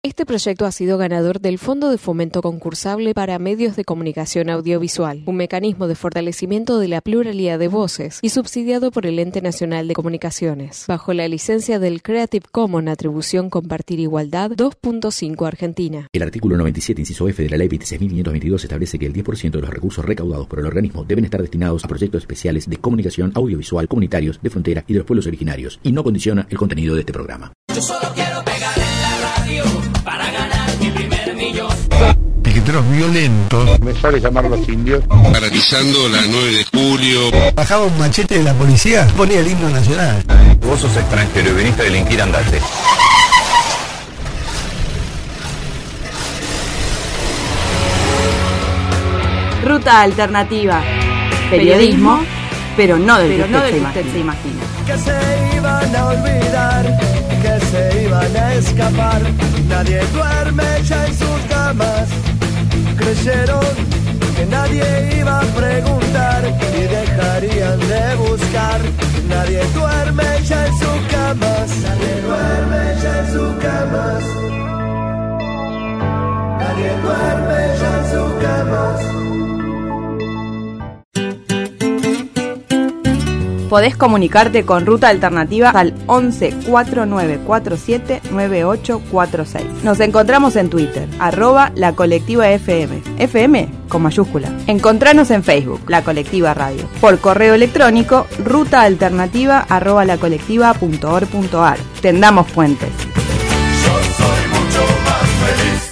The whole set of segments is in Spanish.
Este proyecto ha sido ganador del Fondo de Fomento Concursable para Medios de Comunicación Audiovisual, un mecanismo de fortalecimiento de la pluralidad de voces y subsidiado por el Ente Nacional de Comunicaciones, bajo la licencia del Creative Commons Atribución Compartir Igualdad 2.5 Argentina. El artículo 97, inciso F de la Ley 26.522 establece que el 10% de los recursos recaudados por el organismo deben estar destinados a proyectos especiales de comunicación audiovisual comunitarios de frontera y de los pueblos originarios, y no condiciona el contenido de este programa. Yo solo quiero pegar en la radio para ganar mi primer millón. Piqueteros violentos. Me sale llamar a los indios. Garantizando la 9 de julio. Bajaba un machete de la policía, ponía el himno nacional. Vos sos extranjero y viniste a delinquir, andate. Ruta alternativa. Periodismo, pero no del que usted se imagina. Que se iban a olvidar, que se iban a escapar. Nadie duerme ya en sus camas. Creyeron que nadie iba a preguntar y dejarían de buscar. Nadie duerme ya en sus camas. Nadie duerme ya en sus camas. Nadie duerme ya en sus camas. Podés comunicarte con Ruta Alternativa al 11 4947 9846. Nos encontramos en Twitter, @La Colectiva FM. FM con mayúscula. Encontranos en Facebook, La Colectiva Radio. Por correo electrónico, rutaalternativa@lacolectiva.org.ar. Tendamos puentes. Yo soy mucho más feliz.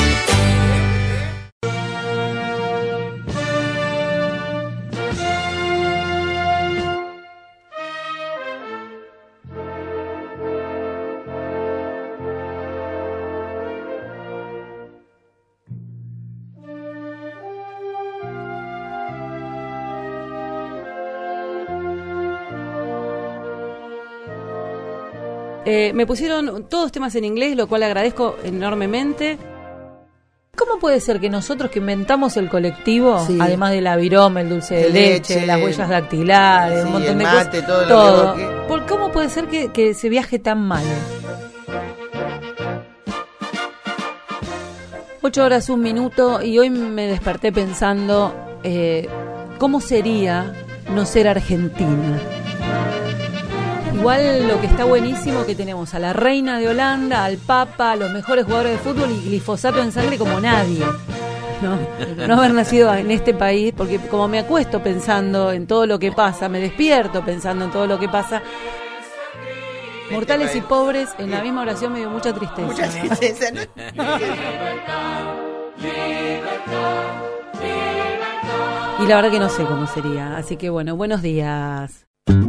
Me pusieron todos temas en inglés, lo cual agradezco enormemente. ¿Cómo puede ser que nosotros que inventamos el colectivo, sí, además de la viroma, el dulce de leche, las huellas dactilares, sí, un montón de mate, cosas, todo, ¿cómo puede ser que se viaje tan mal? 8 horas, 1 minuto, y hoy me desperté pensando, ¿cómo sería no ser argentina? Igual lo que está buenísimo que tenemos a la reina de Holanda, al Papa, a los mejores jugadores de fútbol y glifosato en sangre como nadie. No haber nacido en este país, porque como me acuesto pensando en todo lo que pasa, me despierto pensando en todo lo que pasa. Mortales y pobres, en la misma oración me dio mucha tristeza. Mucha tristeza, ¿no? Y la verdad que no sé cómo sería. Así que bueno, buenos días.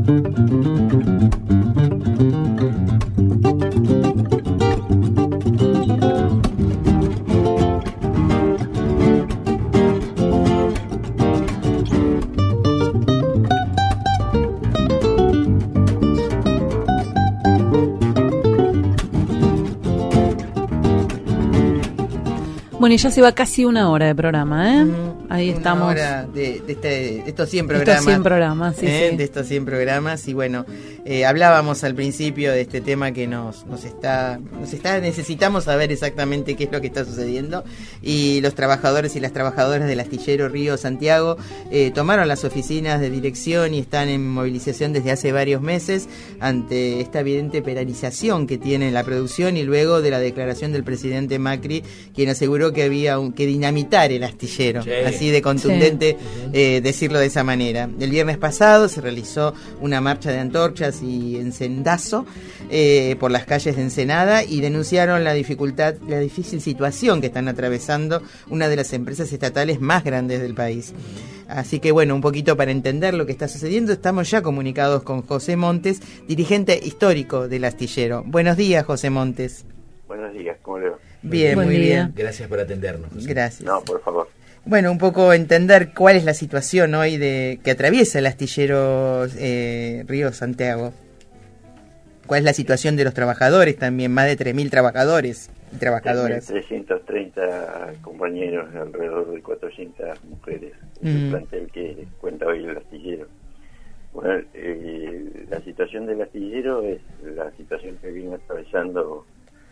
Bueno, y ya se va casi 1 hora de programa, ¿eh? Ahí estamos. 1 hora de estos 100 programas. Estos 100 programas, sí, sí. De estos 100 programas. Y bueno, hablábamos al principio de este tema que necesitamos saber exactamente qué es lo que está sucediendo. Y los trabajadores y las trabajadoras del astillero Río Santiago tomaron las oficinas de dirección y están en movilización desde hace varios meses ante esta evidente penalización que tiene la producción y luego de la declaración del presidente Macri, quien aseguró que había que dinamitar el astillero, sí, así de contundente, sí, decirlo de esa manera. El viernes pasado se realizó una marcha de antorchas y encendazo por las calles de Ensenada y denunciaron la difícil situación que están atravesando una de las empresas estatales más grandes del país. Así que bueno, un poquito para entender lo que está sucediendo, estamos ya comunicados con José Montes, dirigente histórico del astillero. Buenos días, José Montes. Buenos días, ¿cómo le va? Bien, muy bien. Gracias por atendernos. Gracias. No, por favor. Bueno, un poco entender cuál es la situación hoy que atraviesa el astillero Río Santiago. ¿Cuál es la situación de los trabajadores también? Más de 3.000 trabajadores y trabajadoras. 330 compañeros, alrededor de 400 mujeres. Es el plantel que cuenta hoy el astillero. Bueno, la situación del astillero es la situación que viene atravesando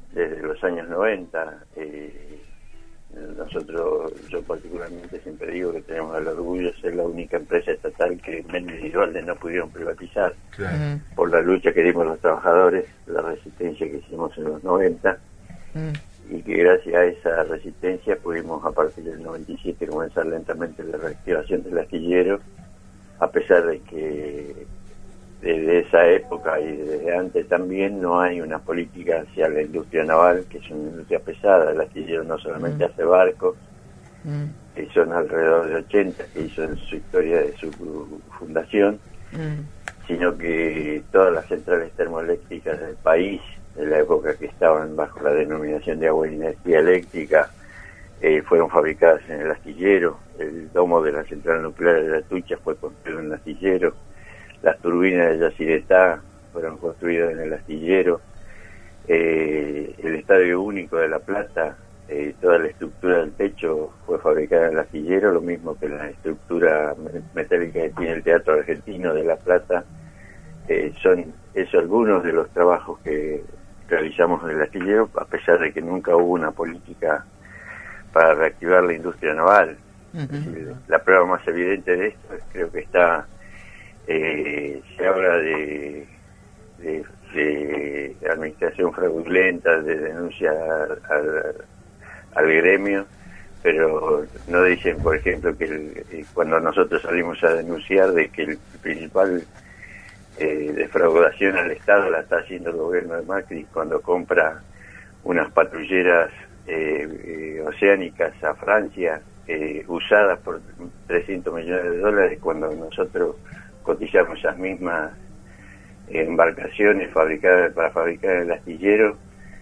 desde los años 90. Nosotros, yo particularmente siempre digo que tenemos el orgullo de ser la única empresa estatal que Méndez y Duhalde no pudieron privatizar, por la lucha que dimos los trabajadores, la resistencia que hicimos en los 90, y que gracias a esa resistencia pudimos a partir del 97 comenzar lentamente la reactivación del astillero, a pesar de que desde esa época y desde antes también no hay una política hacia la industria naval, que es una industria pesada. El astillero no solamente hace barcos, que son alrededor de 80, que hizo en su historia de su fundación, sino que todas las centrales termoeléctricas del país, en la época que estaban bajo la denominación de agua y energía eléctrica, fueron fabricadas en el astillero. El domo de la central nuclear de Atucha fue construido en el astillero. Las turbinas de Yacyretá fueron construidas en el astillero. El Estadio Único de La Plata, toda la estructura del techo fue fabricada en el astillero, lo mismo que la estructura metálica que tiene el Teatro Argentino de La Plata. Son algunos de los trabajos que realizamos en el astillero, a pesar de que nunca hubo una política para reactivar la industria naval. Es decir, la prueba más evidente de esto creo que está... se habla de administración fraudulenta, de denuncia al gremio, pero no dicen, por ejemplo, que cuando nosotros salimos a denunciar de que el principal defraudación al Estado la está haciendo el gobierno de Macri cuando compra unas patrulleras oceánicas a Francia, usadas por $300 millones, cuando nosotros cotizamos esas mismas embarcaciones para fabricar el astillero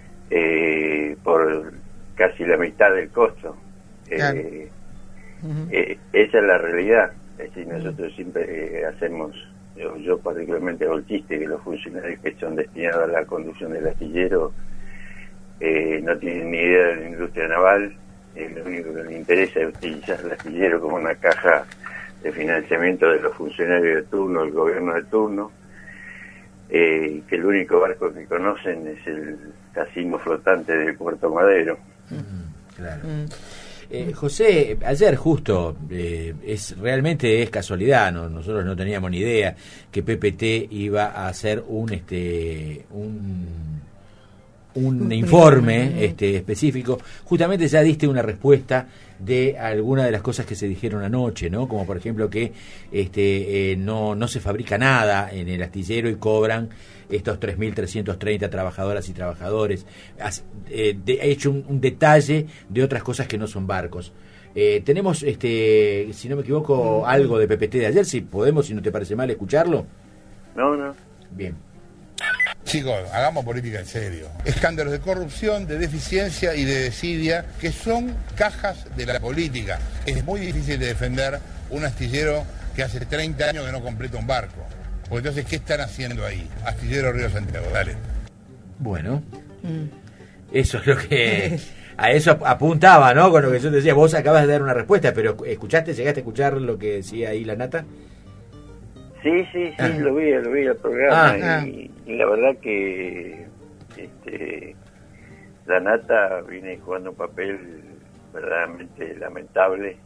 por casi la mitad del costo. Claro. Esa es la realidad. Es decir, nosotros siempre hacemos, yo particularmente hago el chiste, que los funcionarios que son destinados a la conducción del astillero no tienen ni idea de la industria naval. Lo único que les interesa es utilizar el astillero como una caja de financiamiento de los funcionarios de turno, del gobierno de turno, que el único barco que conocen es el casino flotante de Puerto Madero. Claro. José, ayer justo, realmente es casualidad, nosotros no teníamos ni idea que PPT iba a hacer un informe específico. Justamente ya diste una respuesta de algunas de las cosas que se dijeron anoche, ¿no? Como por ejemplo que no se fabrica nada en el astillero y cobran estos 3.330 trabajadoras y trabajadores. He hecho un detalle de otras cosas que no son barcos. Tenemos, si no me equivoco, algo de PPT de ayer, si podemos, si no te parece mal, escucharlo. No. Bien. Chicos, hagamos política en serio. Escándalos de corrupción, de deficiencia y de desidia, que son cajas de la política. Es muy difícil de defender un astillero que hace 30 años que no completa un barco. Pues entonces, ¿qué están haciendo ahí? Astillero Río Santiago, dale. Bueno, eso es lo que... A eso apuntaba, ¿no? Con lo que yo te decía, vos acabas de dar una respuesta, pero ¿llegaste a escuchar lo que decía ahí la Nata? Sí, lo vi el programa y la verdad que la Nata viene jugando un papel verdaderamente lamentable.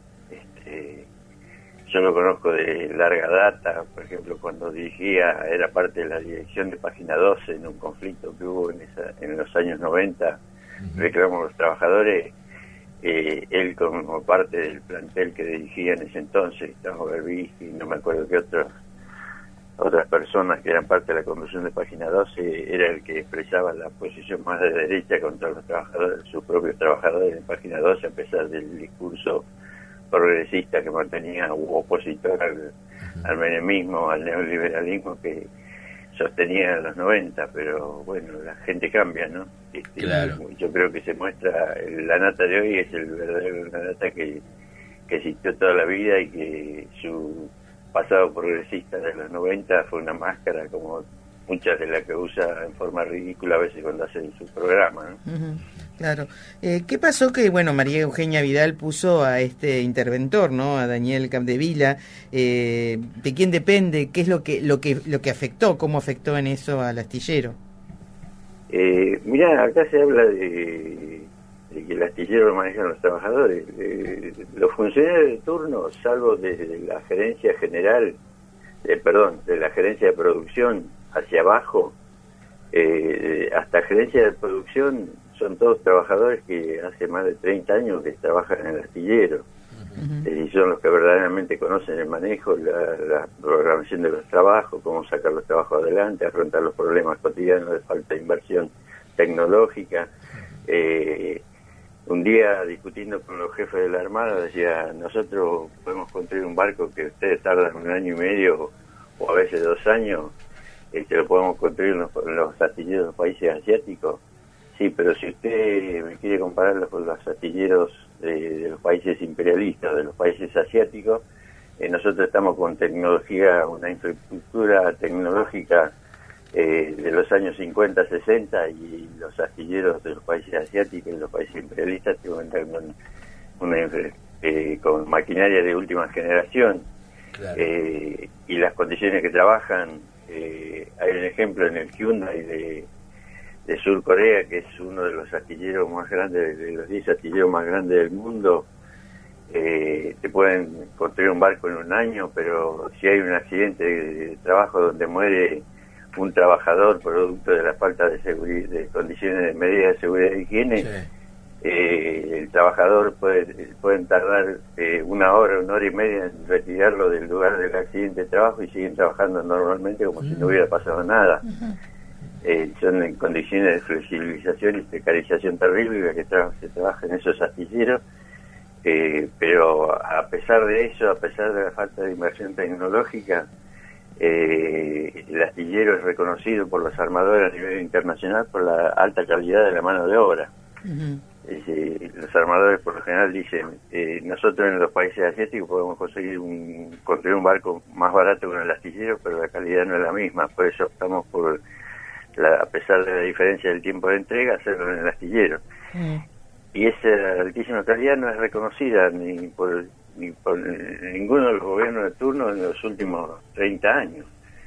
Yo lo conozco de larga data, por ejemplo, cuando era parte de la dirección de Página 12 en un conflicto que hubo en los años 90, reclamamos los trabajadores. Él como parte del plantel que dirigía en ese entonces, estaba Berbisky, no me acuerdo qué otras personas que eran parte de la conducción de Página 12, era el que expresaba la posición más de derecha contra los trabajadores, sus propios trabajadores en Página 12, a pesar del discurso progresista que mantenía, u opositor al menemismo, al neoliberalismo que sostenía en los 90, pero bueno, la gente cambia, ¿no? Claro. Yo creo que se muestra, la Nata de hoy es el verdadero la Nata que existió toda la vida y que su pasado progresista de los 90 fue una máscara como muchas de las que usa en forma ridícula a veces cuando hacen su programa, ¿no? Claro. ¿Qué pasó que, María Eugenia Vidal puso a este interventor, ¿no? A Daniel Capdevila? ¿De quién depende? ¿Qué es lo que afectó? ¿Cómo afectó en eso al astillero? Mirá, acá se habla de que el astillero lo manejan los trabajadores. Los funcionarios de turno, salvo desde la gerencia general, de la gerencia de producción hacia abajo, hasta gerencia de producción, son todos trabajadores que hace más de 30 años que trabajan en el astillero. Y son los que verdaderamente conocen el manejo, la programación de los trabajos, cómo sacar los trabajos adelante, afrontar los problemas cotidianos de falta de inversión tecnológica. Un día discutiendo con los jefes de la Armada decía, nosotros podemos construir un barco que ustedes tardan 1 año y medio o a veces 2 años, lo podemos construir en los astilleros de los países asiáticos. Sí, pero si usted me quiere compararlo con los astilleros de los países imperialistas, de los países asiáticos, nosotros estamos con tecnología, una infraestructura tecnológica de los años 50, 60, y los astilleros de los países asiáticos y los países imperialistas cuentan con maquinaria de última generación. Claro. Y las condiciones que trabajan, hay un ejemplo en el Hyundai de Sur Corea, que es uno de los astilleros más grandes, de los 10 astilleros más grandes del mundo. Te pueden construir un barco en 1 año, pero si hay un accidente de trabajo donde muere un trabajador producto de la falta de seguridad, de condiciones de medidas de seguridad y higiene, sí, el trabajador pueden tardar 1 hora, 1 hora y media en retirarlo del lugar del accidente de trabajo y siguen trabajando normalmente como si no hubiera pasado nada. Son en condiciones de flexibilización y precarización terrible que se trabaja en esos astilleros, pero a pesar de eso, a pesar de la falta de inversión tecnológica, el astillero es reconocido por los armadores a nivel internacional por la alta calidad de la mano de obra. Los armadores por lo general dicen, nosotros en los países asiáticos podemos construir un barco más barato con el astillero, pero la calidad no es la misma, por eso optamos por, a pesar de la diferencia del tiempo de entrega, hacerlo en el astillero. Y esa altísima calidad no es reconocida ni por ninguno de los gobiernos de turno en los últimos 30 años.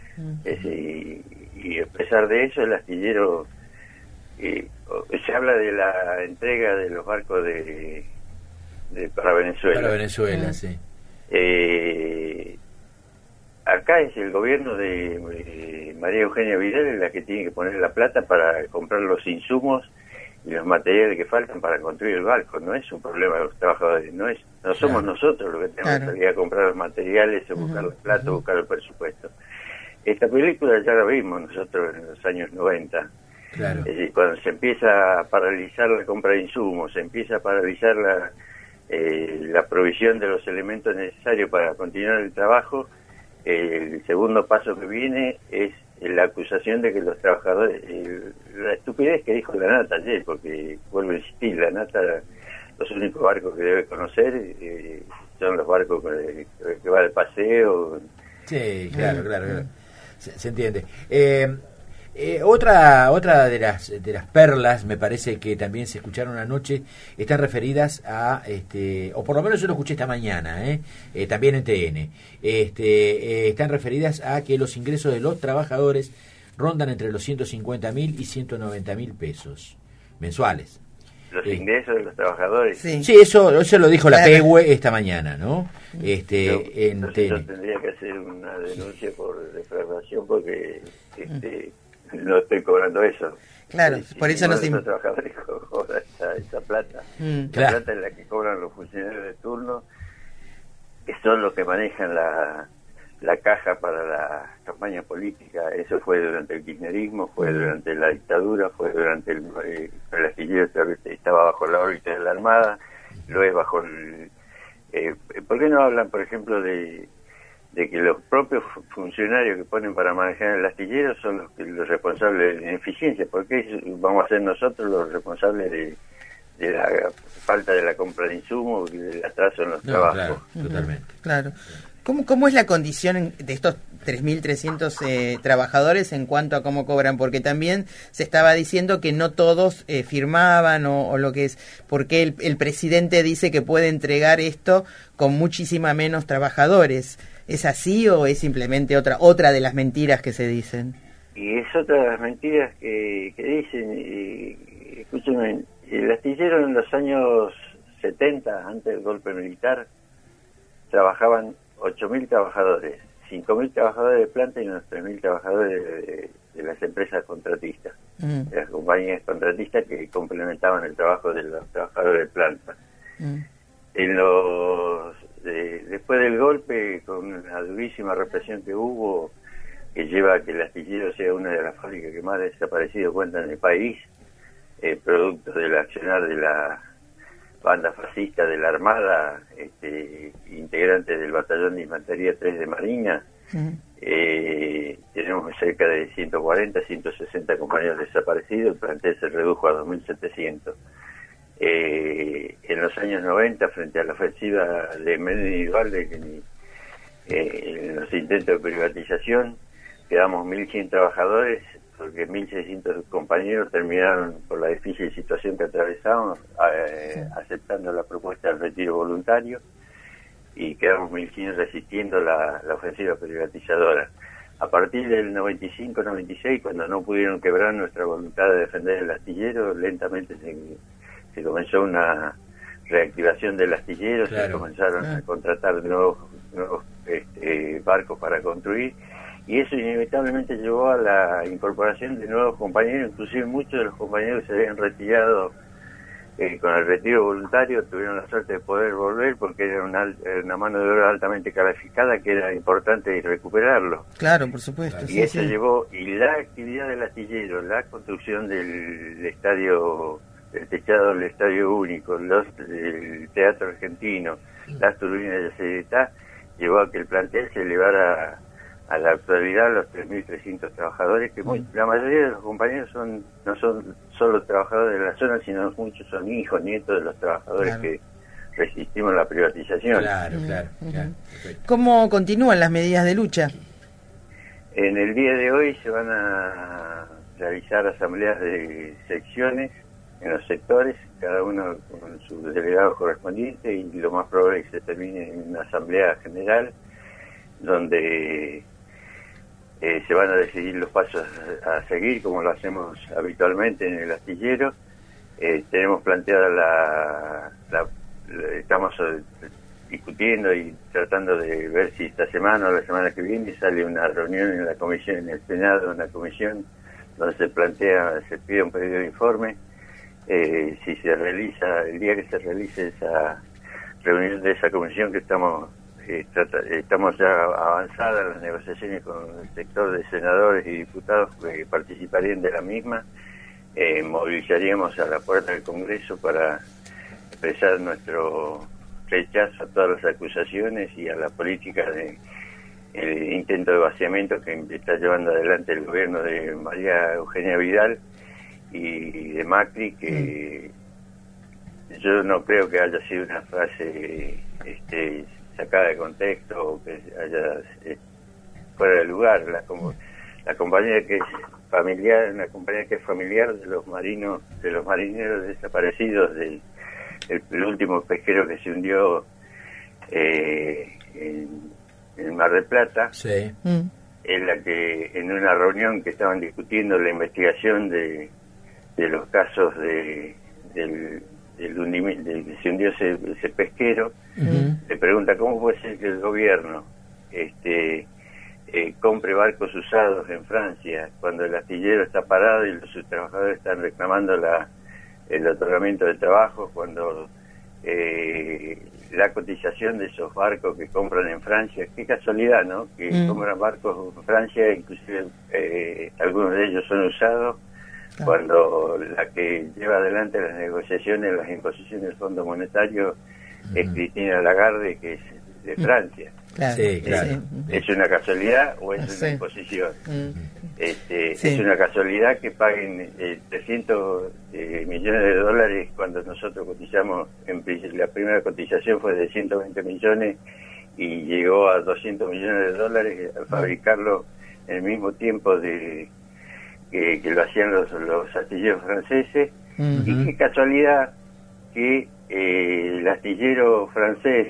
Y a pesar de eso, el astillero, se habla de la entrega de los barcos para Venezuela. Para Venezuela, sí. Acá es el gobierno de María Eugenia Vidal la que tiene que poner la plata para comprar los insumos y los materiales que faltan para construir el barco. No es un problema de los trabajadores, no somos nosotros los que tenemos que salir a comprar los materiales, o buscar la plata, buscar el presupuesto. Esta película ya la vimos nosotros en los años 90. Claro. Es decir, cuando se empieza a paralizar la compra de insumos, se empieza a paralizar la provisión de los elementos necesarios para continuar el trabajo, el segundo paso que viene es la acusación de que los trabajadores, la estupidez que dijo la Nata ayer, porque vuelvo a insistir, la Nata, los únicos barcos que debe conocer son los barcos que va de paseo. Sí, claro. Se entiende. Otra de las perlas, me parece que también se escucharon anoche, están referidas a, o por lo menos yo lo escuché esta mañana, también en TN, están referidas a que los ingresos de los trabajadores rondan entre los 150.000 y 190.000 pesos mensuales. Los ingresos de los trabajadores. Sí, eso lo dijo la PEHUE esta mañana, ¿no? Yo tendría que hacer una denuncia por defraudación porque no estoy cobrando eso. Claro, por eso no se... Los trabajadores cobran esa plata. La plata es la que cobran los funcionarios de turno, que son los que manejan la caja para la campaña política. Eso fue durante el kirchnerismo, fue durante la dictadura, fue durante el astillero estaba bajo la órbita de la Armada, lo es bajo ¿por qué no hablan, por ejemplo, de que los propios funcionarios que ponen para manejar el astillero son los responsables de la ineficiencia? ¿Por qué vamos a ser nosotros los responsables de la falta de la compra de insumos y del atraso en los trabajos? Claro, totalmente. Claro. ¿Cómo es la condición de estos 3.300 trabajadores en cuanto a cómo cobran? Porque también se estaba diciendo que no todos firmaban o lo que es, porque el presidente dice que puede entregar esto con muchísima menos trabajadores. ¿Es así o es simplemente otra de las mentiras que se dicen? Y es otra de las mentiras que dicen. Escúchenme, el astillero en los años 70, antes del golpe militar, trabajaban 8.000 trabajadores, 5.000 trabajadores de planta y unos 3.000 trabajadores de las empresas contratistas, de las compañías contratistas que complementaban el trabajo de los trabajadores de planta. Después del golpe, con la durísima represión que hubo, que lleva a que el astillero sea una de las fábricas que más desaparecido cuentan en el país, producto del accionar de la banda fascista de la Armada, integrantes del Batallón de Infantería 3 de Marina. Tenemos cerca de 140, 160 compañeros desaparecidos, el plantel se redujo a 2.700. En los años 90, frente a la ofensiva de Menem y Dualde, en los intentos de privatización, quedamos 1.100 trabajadores, porque 1.600 compañeros terminaron, por la difícil situación que atravesamos, aceptando la propuesta del retiro voluntario, y quedamos 1.100 resistiendo la ofensiva privatizadora. A partir del 95-96, cuando no pudieron quebrar nuestra voluntad de defender el astillero, lentamente se comenzó una reactivación del astillero, se comenzaron a contratar nuevos barcos para construir, y eso inevitablemente llevó a la incorporación de nuevos compañeros. Inclusive muchos de los compañeros que se habían retirado con el retiro voluntario tuvieron la suerte de poder volver, porque era una mano de obra altamente calificada que era importante recuperarlo. Claro, por supuesto. Y eso llevó, y la actividad del astillero, la construcción del estadio, el techado del Estadio Único, el Teatro Argentino, las turbinas de Ceretá, llevó a que el plantel se elevara a la actualidad a los 3.300 trabajadores, que la mayoría de los compañeros no son solo trabajadores de la zona, sino muchos son hijos, nietos de los trabajadores que resistimos la privatización. Claro. ¿Cómo continúan las medidas de lucha? En el día de hoy se van a realizar asambleas de secciones en los sectores, cada uno con su delegado correspondiente, y lo más probable es que se termine en una asamblea general donde se van a decidir los pasos a seguir, como lo hacemos habitualmente en el astillero. Tenemos planteada estamos discutiendo y tratando de ver si esta semana o la semana que viene sale una reunión en la comisión, en el Senado, una comisión donde se pide un pedido de informe. Si se realiza, el día que se realice esa reunión de esa comisión, que estamos ya avanzadas en las negociaciones con el sector de senadores y diputados que participarían de la misma, movilizaríamos a la puerta del Congreso para expresar nuestro rechazo a todas las acusaciones y a la política de el intento de vaciamiento que está llevando adelante el gobierno de María Eugenia Vidal y de Macri, que yo no creo que haya sido una frase sacada de contexto o que haya fuera de lugar. La compañía que es familiar, una compañía que es familiar de los marineros desaparecidos del último pesquero que se hundió en el Mar del Plata, en la que en una reunión que estaban discutiendo la investigación de los casos del hundimiento, de que se hundió ese pesquero, le pregunta cómo puede ser que el gobierno compre barcos usados en Francia cuando el astillero está parado y sus trabajadores están reclamando el otorgamiento de trabajo, cuando la cotización de esos barcos que compran en Francia, qué casualidad, ¿no? Que compran barcos en Francia, inclusive algunos de ellos son usados, cuando la que lleva adelante las negociaciones, las imposiciones del Fondo Monetario es Cristina Lagarde, que es de Francia. ¿Es una casualidad o es una imposición? Es una casualidad que paguen 300 millones de dólares cuando nosotros cotizamos. La primera cotización fue de 120 millones y llegó a 200 millones de dólares al fabricarlo en el mismo tiempo que lo hacían los astilleros franceses. Y qué casualidad que el astillero francés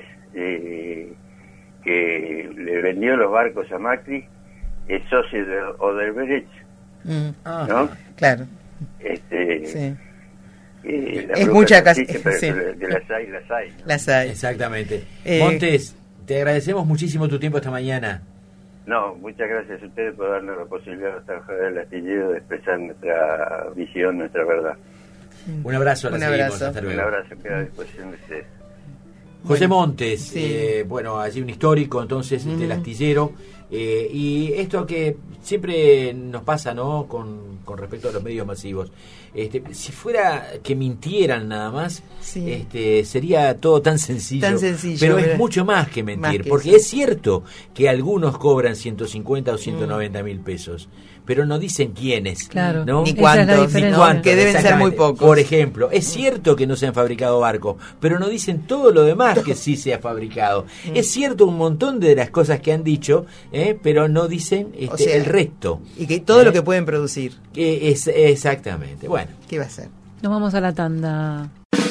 que le vendió los barcos a Macri es socio de Odebrecht, ¿no? Claro. Sí. Es mucha casa. Sí. De las hay, ¿no? Las hay. Exactamente. Montes, te agradecemos muchísimo tu tiempo esta mañana. No, muchas gracias a ustedes por darnos la posibilidad a los trabajadores del astillero de expresar nuestra visión, nuestra verdad. Un abrazo, un abrazo. Hasta luego. Un abrazo, queda a disposición de ustedes. José Montes, bueno, allí un histórico entonces del astillero, y esto que siempre nos pasa, ¿no? Con respecto a los medios masivos, si fuera que mintieran nada más, sería todo tan sencillo, pero es mucho más que mentir, porque es cierto que algunos cobran 150 o 190 mil pesos, pero no dicen quiénes, ¿no? Ni cuántos, que deben ser muy pocos. Por ejemplo, es cierto que no se han fabricado barcos, pero no dicen todo lo demás que sí se ha fabricado. Es cierto un montón de las cosas que han dicho, pero no dicen el resto. Y que todo lo que pueden producir. Exactamente. Bueno. ¿Qué va a ser? Nos vamos a la tanda.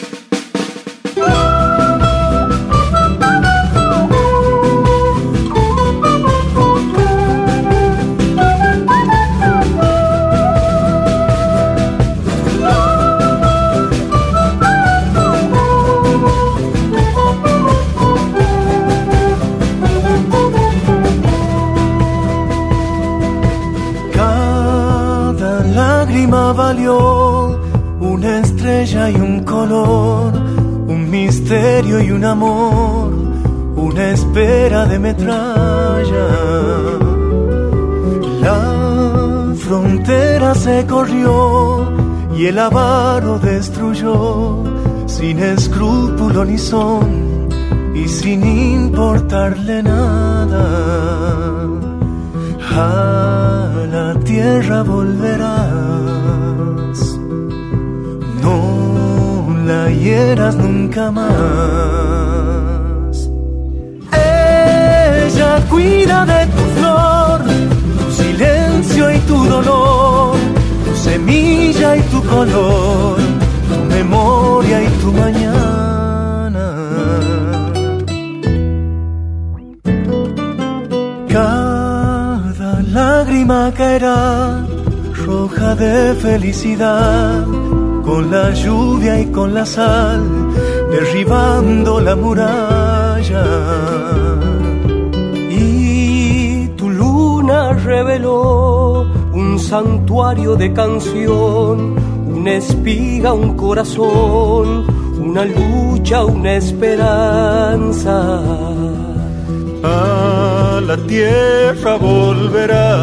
Valió una estrella y un color, un misterio y un amor, una espera de metralla. La frontera se corrió y el avaro destruyó, sin escrúpulo ni son y sin importarle nada. A la tierra volverás, no la hieras nunca más. Ella cuida de tu flor, tu silencio y tu dolor, tu semilla y tu color, tu memoria y tu mañana. Cada lágrima caerá roja de felicidad, con la lluvia y con la sal, derribando la muralla. Y tu luna reveló un santuario de canción, una espiga, un corazón, una lucha, una esperanza. A la tierra volverás,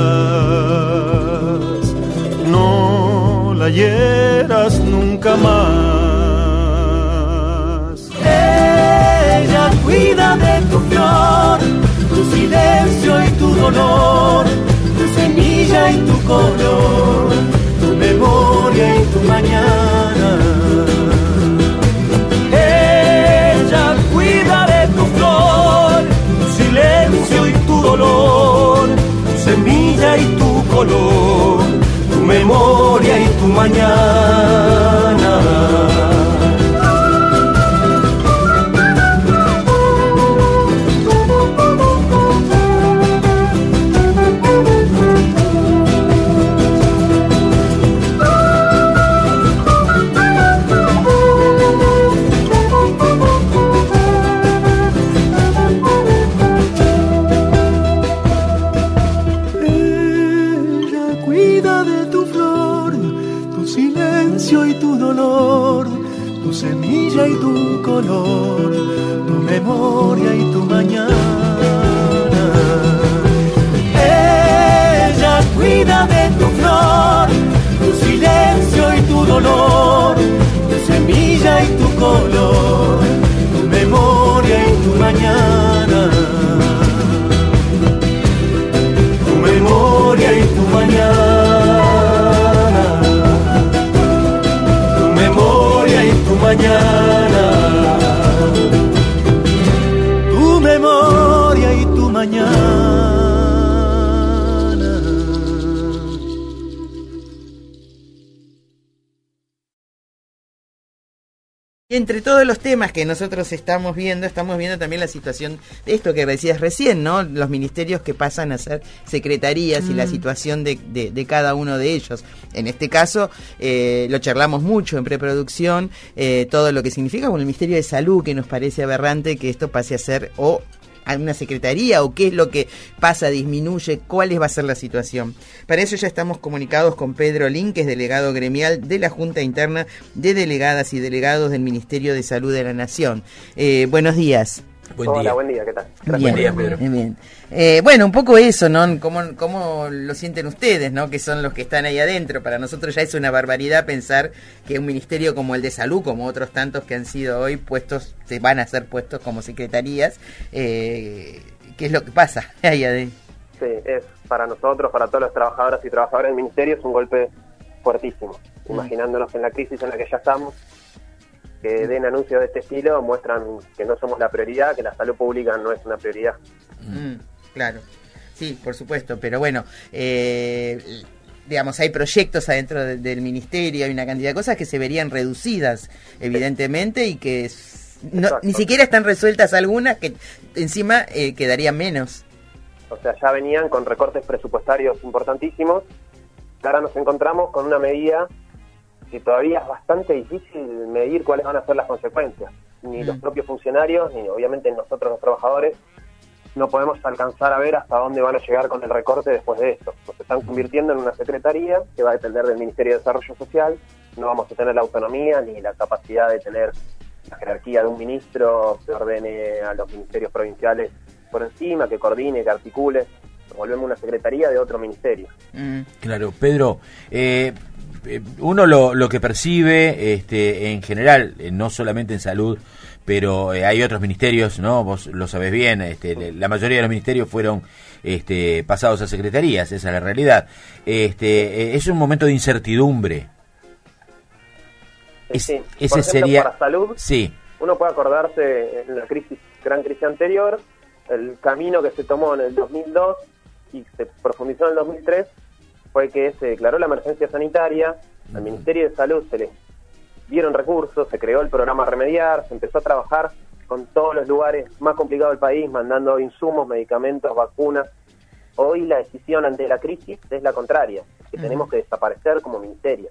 no la hieras nunca más. Ella cuida de tu flor, tu silencio y tu dolor, tu semilla y tu color, tu memoria y tu mañana. Ella cuida de tu flor, tu silencio y tu dolor, tu semilla y tu color, tu memoria y tu mañana. Y tu color, tu memoria y tu mañana. Ella cuida de tu flor, tu silencio y tu dolor, tu semilla y tu color, tu memoria y tu mañana. Tu memoria y tu mañana. Tu memoria y tu mañana. Entre todos los temas que nosotros estamos viendo también la situación de esto que decías recién, ¿no? Los ministerios que pasan a ser secretarías y la situación de cada uno de ellos. En este caso, lo charlamos mucho en preproducción, todo lo que significa con el Ministerio de Salud, que nos parece aberrante que esto pase a ser a una secretaría, o qué es lo que pasa, disminuye, cuál va a ser la situación. Para eso ya estamos comunicados con Pedro Lin, que es delegado gremial de la Junta Interna de Delegadas y Delegados del Ministerio de Salud de la Nación. Buenos días. Hola, buen día, ¿qué tal? Buen día, Pedro. Bien. Bueno, un poco eso, ¿no? ¿Cómo lo sienten ustedes, ¿no? Que son los que están ahí adentro. Para nosotros ya es una barbaridad pensar que un ministerio como el de Salud, como otros tantos que han sido hoy puestos, se van a ser puestos como secretarías. ¿Qué es lo que pasa ahí adentro? Sí, es para nosotros, para todos los trabajadoras y trabajadores del ministerio, es un golpe fuertísimo. Imaginándonos en la crisis en la que ya estamos, que den anuncios de este estilo muestran que no somos la prioridad, que la salud pública no es una prioridad. Claro, sí, por supuesto, pero bueno, digamos, hay proyectos adentro del ministerio, hay una cantidad de cosas que se verían reducidas, evidentemente, y que ni siquiera están resueltas algunas, que encima quedarían menos. O sea, ya venían con recortes presupuestarios importantísimos, ahora nos encontramos con una medida que todavía es bastante difícil medir cuáles van a ser las consecuencias. Ni los propios funcionarios, ni obviamente nosotros los trabajadores, no podemos alcanzar a ver hasta dónde van a llegar con el recorte después de esto. Nos están convirtiendo en una secretaría que va a depender del Ministerio de Desarrollo Social, no vamos a tener la autonomía ni la capacidad de tener la jerarquía de un ministro que ordene a los ministerios provinciales por encima, que coordine, que articule. Nos volvemos una secretaría de otro ministerio. Claro, Pedro, uno lo que percibe en general, no solamente en salud, pero hay otros ministerios, ¿no? Vos lo sabés bien, la mayoría de los ministerios fueron pasados a secretarías, esa es la realidad. Es un momento de incertidumbre. Sí, ese por ejemplo, sería para salud, sí. Uno puede acordarse en la gran crisis anterior, el camino que se tomó en el 2002 y se profundizó en el 2003 fue que se declaró la emergencia sanitaria, al Ministerio de Salud se le dieron recursos, se creó el programa Remediar, se empezó a trabajar con todos los lugares más complicados del país, mandando insumos, medicamentos, vacunas. Hoy la decisión ante la crisis es la contraria, que tenemos que desaparecer como ministerio.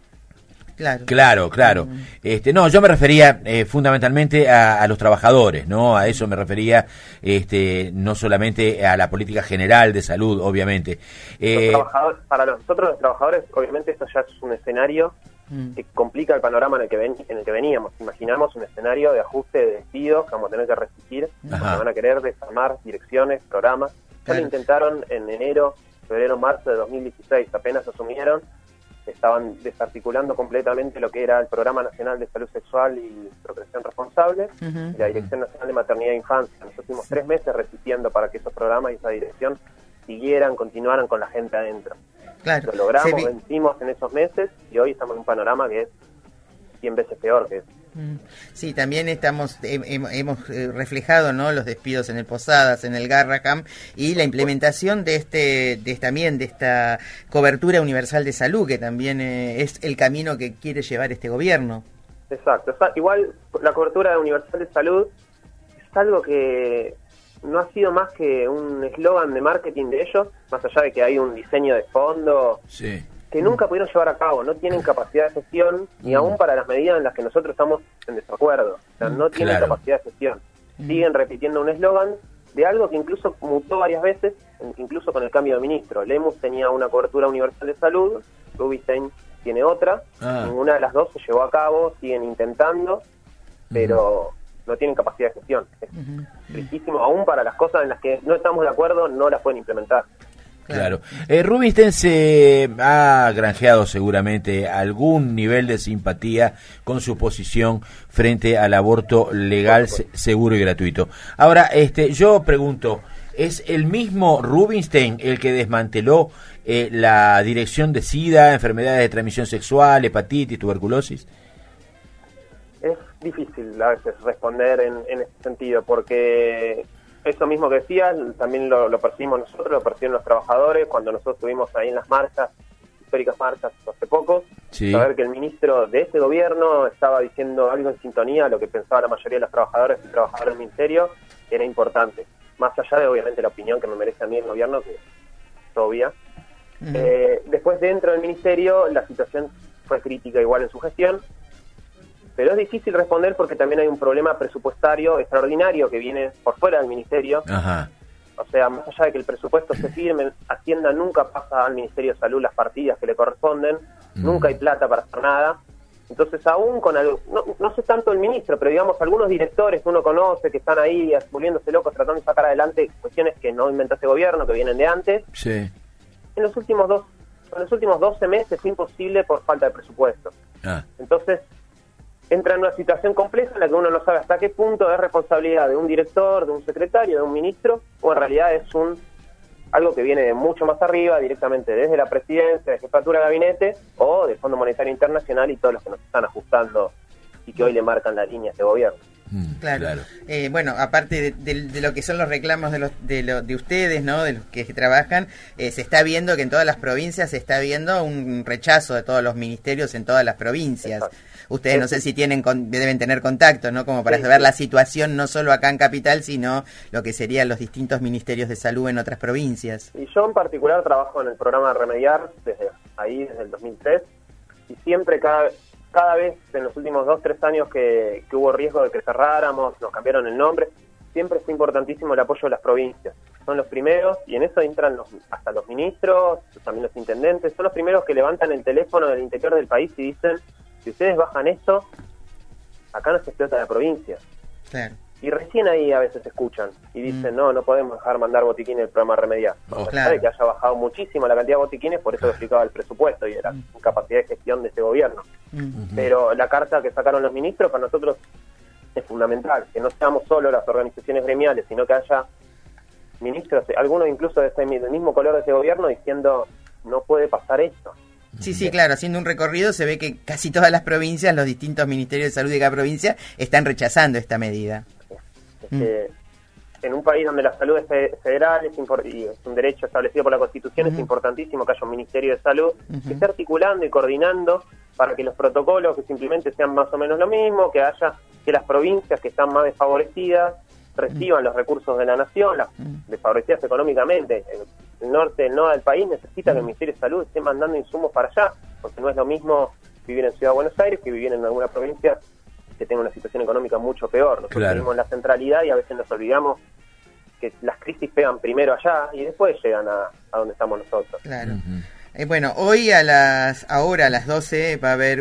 Claro. No, yo me refería fundamentalmente a los trabajadores, ¿no? A eso me refería, no solamente a la política general de salud, obviamente. Para nosotros los trabajadores, obviamente esto ya es un escenario que complica el panorama en el que veníamos. Imaginamos un escenario de ajuste de despidos que vamos a tener que resistir, porque van a querer desarmar direcciones, programas. Ya lo intentaron en enero, febrero, marzo de 2016, apenas asumieron. Estaban desarticulando completamente lo que era el Programa Nacional de Salud Sexual y Procreación Responsable y la Dirección Nacional de Maternidad e Infancia. Nos estuvimos 3 meses resistiendo para que esos programas y esa dirección continuaran con la gente adentro. Lo logramos, vencimos en esos meses y hoy estamos en un panorama que es 100 veces peor que eso. Sí, también hemos reflejado, ¿no?, los despidos en el Posadas, en el Garraham, y la implementación de esta cobertura universal de salud, que también es el camino que quiere llevar este gobierno. Exacto. Igual la cobertura universal de salud es algo que no ha sido más que un eslogan de marketing de ellos, más allá de que hay un diseño de fondo. Sí. Que nunca pudieron llevar a cabo, no tienen capacidad de gestión, ni aún para las medidas en las que nosotros estamos en desacuerdo. O sea, no tienen capacidad de gestión. Siguen repitiendo un eslogan de algo que incluso mutó varias veces, incluso con el cambio de ministro. Lemus tenía una cobertura universal de salud, Rubinstein tiene otra, ninguna de las dos se llevó a cabo, siguen intentando, pero no tienen capacidad de gestión. Es tristísimo, aún para las cosas en las que no estamos de acuerdo, no las pueden implementar. Claro. Rubinstein se ha granjeado seguramente algún nivel de simpatía con su posición frente al aborto legal, seguro y gratuito. Ahora, yo pregunto, ¿es el mismo Rubinstein el que desmanteló la dirección de SIDA, enfermedades de transmisión sexual, hepatitis, tuberculosis? Es difícil a veces responder en ese sentido, porque eso mismo que decías, también lo percibimos nosotros, lo perciben los trabajadores, cuando nosotros estuvimos ahí en las marchas, históricas marchas hace poco, Sí. saber que el ministro de ese gobierno estaba diciendo algo en sintonía a lo que pensaba la mayoría de los trabajadores y trabajadoras del ministerio, era importante. Más allá de, obviamente, la opinión que me merece a mí el gobierno, que es obvia. Después, dentro del ministerio, la situación fue crítica igual en su gestión, pero es difícil responder porque también hay un problema presupuestario extraordinario que viene por fuera del ministerio. Ajá. O sea, más allá de que el presupuesto se firme, Hacienda nunca pasa al Ministerio de Salud las partidas que le corresponden, nunca hay plata para hacer nada. Entonces, aún con algo, no sé tanto el ministro, pero digamos algunos directores que uno conoce, que están ahí volviéndose locos tratando de sacar adelante cuestiones que no inventó este gobierno, que vienen de antes. Sí. En los últimos 12 meses es imposible por falta de presupuesto. Entonces, entra en una situación compleja en la que uno no sabe hasta qué punto es responsabilidad de un director, de un secretario, de un ministro, o en realidad es algo que viene de mucho más arriba, directamente desde la presidencia, de jefatura de gabinete, o del Fondo Monetario Internacional y todos los que nos están ajustando y que hoy le marcan la línea a este gobierno. Claro. Bueno, aparte de lo que son los reclamos de ustedes, ¿no? De los que trabajan, se está viendo que en todas las provincias se está viendo un rechazo de todos los ministerios en todas las provincias. Exacto. Ustedes no sé si deben tener contacto, ¿no? Como para saber la situación no solo acá en Capital, sino lo que serían los distintos ministerios de salud en otras provincias. Y yo en particular trabajo en el programa Remediar desde el 2003, y siempre cada vez en los últimos 2-3 años que hubo riesgo de que cerráramos, nos cambiaron el nombre, siempre fue importantísimo el apoyo de las provincias. Son los primeros, y en eso entran hasta los ministros, también los intendentes, son los primeros que levantan el teléfono del interior del país y dicen: si ustedes bajan esto, acá no se explota la provincia. Claro. Y recién ahí a veces escuchan y dicen, no podemos dejar mandar botiquines del programa Remediar. Sabe que haya bajado muchísimo la cantidad de botiquines, por eso explicaba el presupuesto y la capacidad de gestión de este gobierno. Pero la carta que sacaron los ministros para nosotros es fundamental, que no seamos solo las organizaciones gremiales, sino que haya ministros, algunos incluso del mismo color de ese gobierno, diciendo, no puede pasar esto. Sí, claro, haciendo un recorrido se ve que casi todas las provincias, los distintos ministerios de salud de cada provincia, están rechazando esta medida. En un país donde la salud es federal y es un derecho establecido por la Constitución, es importantísimo que haya un Ministerio de Salud que esté articulando y coordinando para que los protocolos que simplemente sean más o menos lo mismo, que las provincias que están más desfavorecidas reciban los recursos de la nación, las desfavorecidas económicamente. El norte del país necesita que el Ministerio de Salud esté mandando insumos para allá, porque no es lo mismo vivir en Ciudad de Buenos Aires que vivir en alguna provincia que tenga una situación económica mucho peor. Nosotros tenemos la centralidad y a veces nos olvidamos que las crisis pegan primero allá y después llegan a donde estamos nosotros. Claro. Bueno, hoy ahora a las 12 va a haber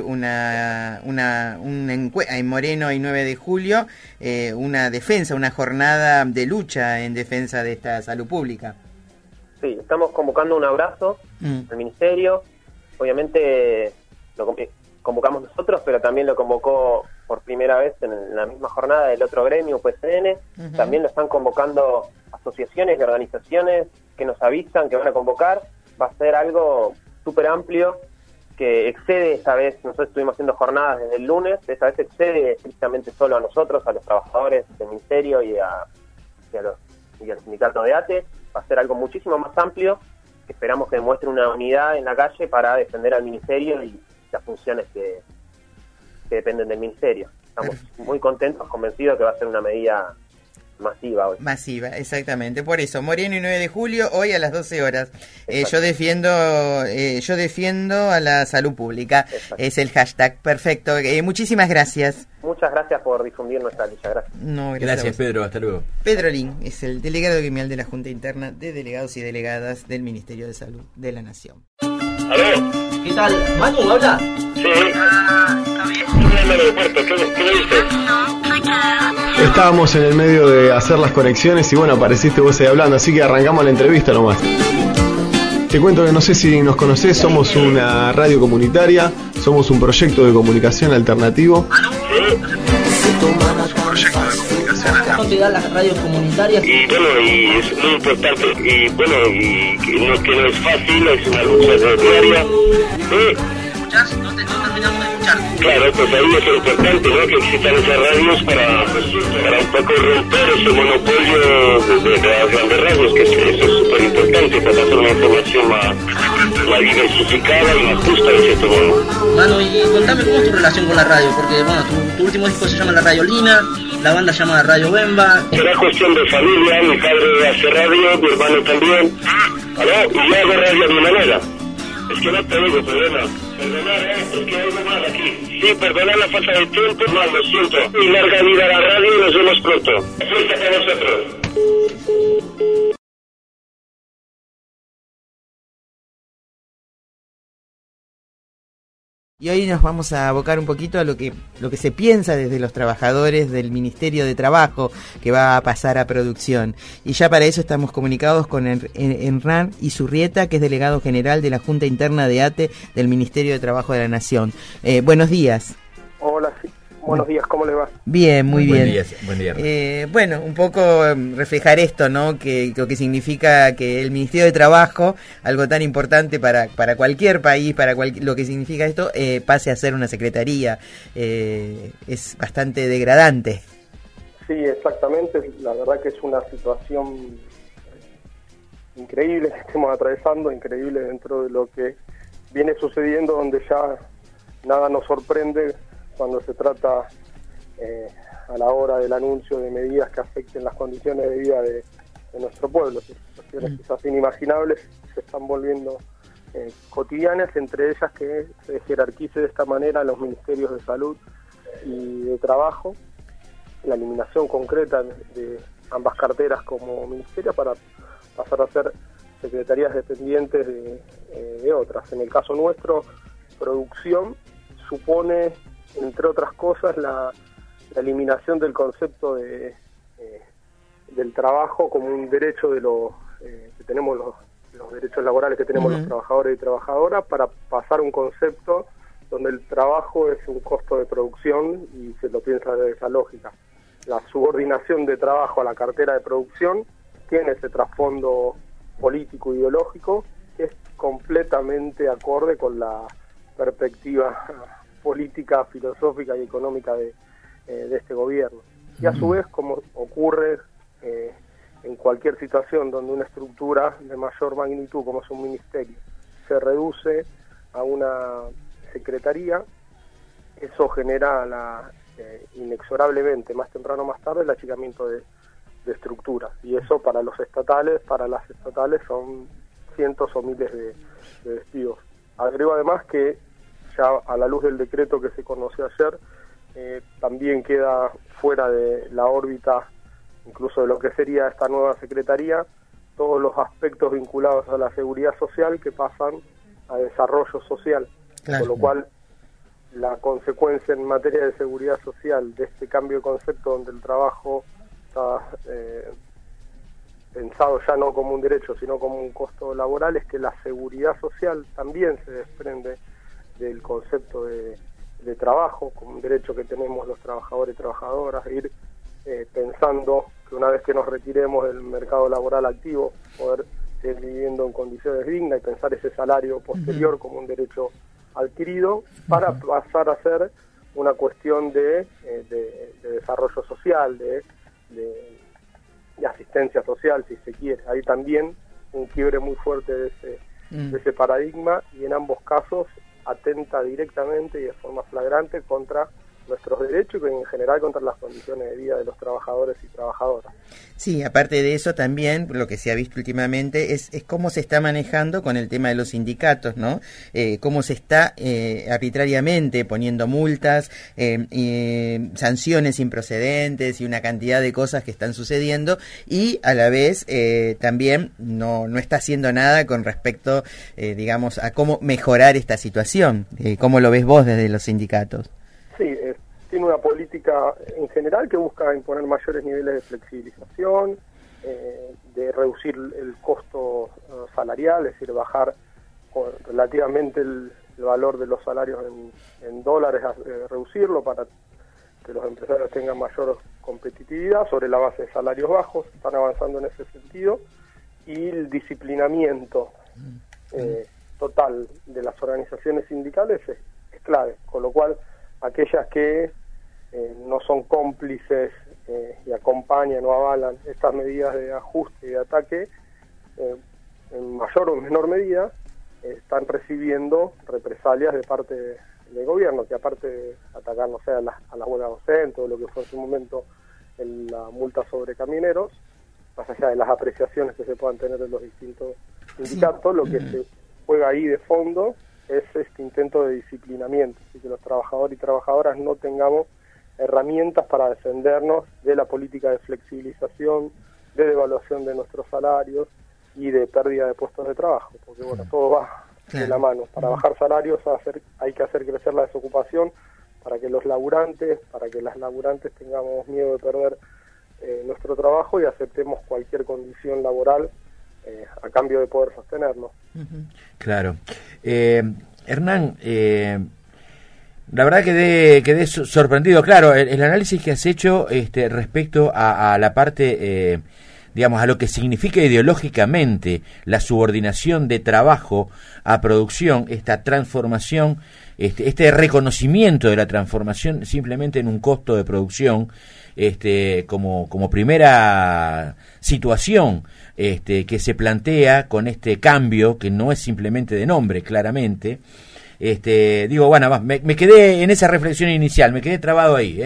en Moreno y 9 de julio una jornada de lucha en defensa de esta salud pública. Sí, estamos convocando un abrazo al ministerio. Obviamente lo convocamos nosotros, pero también lo convocó por primera vez en la misma jornada del otro gremio, PSN. También lo están convocando asociaciones y organizaciones que nos avisan que van a convocar. Va a ser algo súper amplio que excede esta vez. Nosotros estuvimos haciendo jornadas desde el lunes, esta vez excede estrictamente solo a nosotros, a los trabajadores del ministerio y al sindicato de ATE. Va a ser algo muchísimo más amplio, que esperamos que demuestre una unidad en la calle para defender al ministerio y las funciones que dependen del ministerio. Estamos muy contentos, convencidos que va a ser una medida masiva hoy. Masiva, exactamente. Por eso, Moreno y 9 de julio, hoy a las 12 horas. Yo defiendo a la salud pública. Exacto. Es el hashtag. Perfecto. Muchísimas gracias. Muchas gracias por difundir nuestra lucha. Gracias. Gracias, Pedro. Hasta luego. Pedro Lin es el delegado gremial de la Junta Interna de Delegados y Delegadas del Ministerio de Salud de la Nación. ¿Aló? ¿Qué tal? ¿Manu habla? Sí. ¿Está bien? ¿Qué dices? Estábamos en el medio de hacer las conexiones y bueno, apareciste vos ahí hablando, así que arrancamos la entrevista nomás. Te cuento que no sé si nos conocés, somos una radio comunitaria, somos un proyecto de comunicación alternativo. ¿No te dan las radios comunitarias? Y bueno, y es muy importante, y bueno, y que no es fácil, es una lucha diaria. ¿Escuchás? No terminamos de escuchar. Claro, pues ahí es lo importante, ¿no? Que existan esas radios para un poco romper ese monopolio de las grandes radios, que eso es súper importante. importante para hacer una información más diversificada y más justa de cierto modo. Manu, y contame cómo es tu relación con la radio, porque bueno, tu último disco se llama La Radiolina, la banda se llama Radio Bemba. Será cuestión de familia, mi padre hace radio, mi hermano también. ¿Aló? Y yo hago radio de mi manera. Es que no te digo, perdona, es que oigo mal aquí. Sí, perdona la falta de tiempo, mal, lo siento. Y larga vida a la radio y nos vemos pronto. Suelta con nosotros. Y hoy nos vamos a abocar un poquito a lo que se piensa desde los trabajadores del Ministerio de Trabajo que va a pasar a producción. Y ya para eso estamos comunicados con Hernán Izurrieta, que es delegado general de la Junta Interna de ATE del Ministerio de Trabajo de la Nación. Buenos días. Hola, sí. Buenos días, ¿cómo le va? Bien, muy bien. Buen día. Bueno, un poco reflejar esto, ¿no? Que lo que significa que el Ministerio de Trabajo, algo tan importante para cualquier país, lo que significa esto, pase a ser una secretaría. Es bastante degradante. Sí, exactamente. La verdad que es una situación increíble que estemos atravesando, increíble dentro de lo que viene sucediendo, donde ya nada nos sorprende cuando se trata a la hora del anuncio de medidas que afecten las condiciones de vida de nuestro pueblo. Situaciones quizás inimaginables se están volviendo cotidianas, entre ellas que se jerarquice de esta manera los ministerios de salud y de trabajo, la eliminación concreta de ambas carteras como ministerios para pasar a ser secretarías dependientes de otras. En el caso nuestro, producción supone, entre otras cosas, la eliminación del concepto del trabajo como un derecho de que tenemos los derechos laborales que tenemos los trabajadores y trabajadoras, para pasar a un concepto donde el trabajo es un costo de producción y se lo piensa de esa lógica. La subordinación de trabajo a la cartera de producción tiene ese trasfondo político ideológico que es completamente acorde con la perspectiva política, filosófica y económica de este gobierno. Y a su vez, como ocurre en cualquier situación donde una estructura de mayor magnitud, como es un ministerio, se reduce a una secretaría, eso genera inexorablemente, más temprano o más tarde, el achicamiento de estructuras. Y eso para las estatales son cientos o miles de despidos. Agrego además que ya a la luz del decreto que se conoció ayer, también queda fuera de la órbita, incluso de lo que sería esta nueva secretaría, todos los aspectos vinculados a la seguridad social que pasan a desarrollo social. Claro. Con lo cual, la consecuencia en materia de seguridad social de este cambio de concepto, donde el trabajo está pensado ya no como un derecho, sino como un costo laboral, es que la seguridad social también se desprende del concepto de trabajo como un derecho que tenemos los trabajadores y trabajadoras, ir pensando que una vez que nos retiremos del mercado laboral activo, poder seguir viviendo en condiciones dignas y pensar ese salario posterior como un derecho adquirido, para pasar a ser una cuestión de desarrollo social, de asistencia social, si se quiere. Hay también un quiebre muy fuerte de ese paradigma, y en ambos casos atenta directamente y de forma flagrante contra nuestros derechos y en general contra las condiciones de vida de los trabajadores y trabajadoras. Sí, aparte de eso también lo que se ha visto últimamente es cómo se está manejando con el tema de los sindicatos, ¿no? Cómo se está arbitrariamente poniendo multas, sanciones improcedentes y una cantidad de cosas que están sucediendo, y a la vez también no está haciendo nada con respecto, digamos, a cómo mejorar esta situación. ¿Cómo lo ves vos desde los sindicatos? Sí, tiene una política en general que busca imponer mayores niveles de flexibilización, de reducir el costo salarial, es decir, bajar relativamente el valor de los salarios en dólares, reducirlo para que los empresarios tengan mayor competitividad sobre la base de salarios bajos. Están avanzando en ese sentido, y el disciplinamiento total de las organizaciones sindicales es clave, con lo cual aquellas que no son cómplices y acompañan o avalan estas medidas de ajuste y de ataque en mayor o menor medida, están recibiendo represalias de parte del gobierno, que aparte de atacar, no sé, a la huelga docente o lo que fue en su momento en la multa sobre camioneros, más allá de las apreciaciones que se puedan tener en los distintos sindicatos, lo que se juega ahí de fondo es este intento de disciplinamiento, así que los trabajadores y trabajadoras no tengamos herramientas para defendernos de la política de flexibilización, de devaluación de nuestros salarios y de pérdida de puestos de trabajo, porque bueno, todo va de la mano. Para bajar salarios hay que hacer crecer la desocupación, para que los laburantes, para que las laburantes tengamos miedo de perder nuestro trabajo y aceptemos cualquier condición laboral a cambio de poder sostenernos. Claro. Hernán, la verdad quedé sorprendido. Claro, el análisis que has hecho respecto a la parte, digamos, a lo que significa ideológicamente la subordinación de trabajo a producción, esta transformación, este reconocimiento de la transformación simplemente en un costo de producción, como primera situación que se plantea con este cambio, que no es simplemente de nombre, claramente. Digo, bueno, me quedé en esa reflexión inicial, me quedé trabado ahí.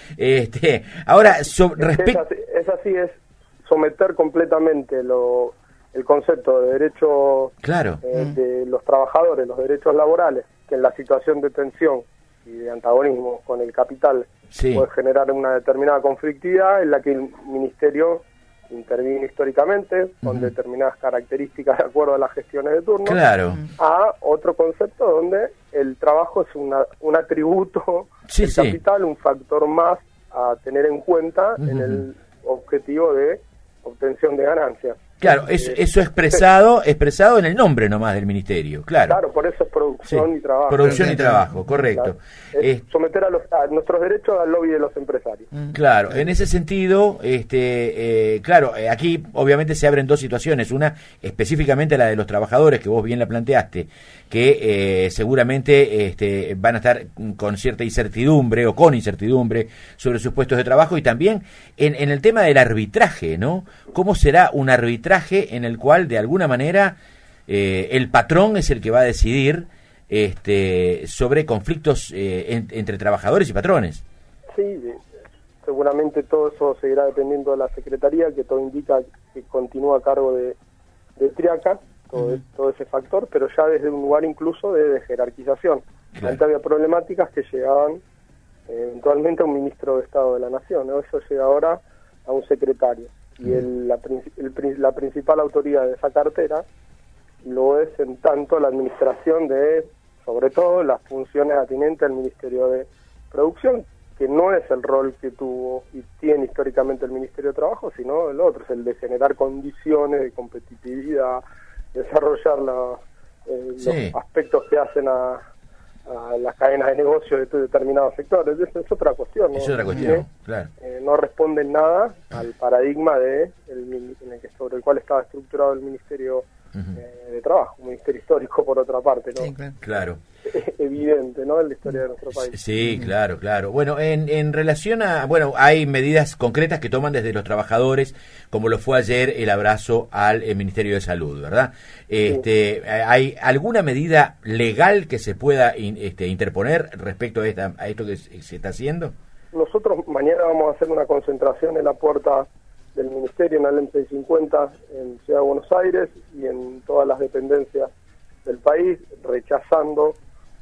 Ahora, esa sí es someter completamente el concepto de derecho de los trabajadores, los derechos laborales, que en la situación de tensión y de antagonismo con el capital puede generar una determinada conflictividad en la que el Ministerio interviene históricamente con determinadas características de acuerdo a las gestiones de turno, a otro concepto donde el trabajo es un atributo del capital, un factor más a tener en cuenta en el objetivo de obtención de ganancias. Claro, eso expresado en el nombre nomás del ministerio, claro. Claro, por eso es producción y trabajo. Producción y trabajo, correcto. Claro. Someter a nuestros derechos al lobby de los empresarios. Claro, en ese sentido, claro, aquí obviamente se abren dos situaciones, una específicamente la de los trabajadores, que vos bien la planteaste, que seguramente van a estar con cierta incertidumbre o con incertidumbre sobre sus puestos de trabajo, y también en el tema del arbitraje, ¿no? ¿Cómo será un arbitraje en el cual de alguna manera el patrón es el que va a decidir sobre conflictos entre trabajadores y patrones? Sí, seguramente todo eso seguirá dependiendo de la Secretaría, que todo indica que continúa a cargo de Triaca, todo ese factor, pero ya desde un lugar incluso de jerarquización. Antes había problemáticas que llegaban eventualmente a un ministro de Estado de la Nación, ¿no? Eso llega ahora a un secretario. Y la principal autoridad de esa cartera lo es en tanto la administración de, sobre todo, las funciones atinentes al Ministerio de Producción, que no es el rol que tuvo y tiene históricamente el Ministerio de Trabajo, sino el otro, es el de generar condiciones de competitividad, desarrollar los aspectos que hacen a las cadenas de negocio de determinados sectores. Eso es otra cuestión, ¿no? Es otra cuestión, claro. No responden nada al paradigma sobre el cual estaba estructurado el Ministerio de Trabajo, un ministerio histórico por otra parte, ¿no? Sí, claro. Evidente, ¿no? En la historia de nuestro país. Sí, claro. Bueno, en relación a, hay medidas concretas que toman desde los trabajadores, como lo fue ayer el abrazo al Ministerio de Salud, ¿verdad? ¿Hay alguna medida legal que se pueda interponer respecto a esto que se está haciendo? Nosotros mañana vamos a hacer una concentración en la puerta del Ministerio, en Alem 650, en Ciudad de Buenos Aires y en todas las dependencias del país, rechazando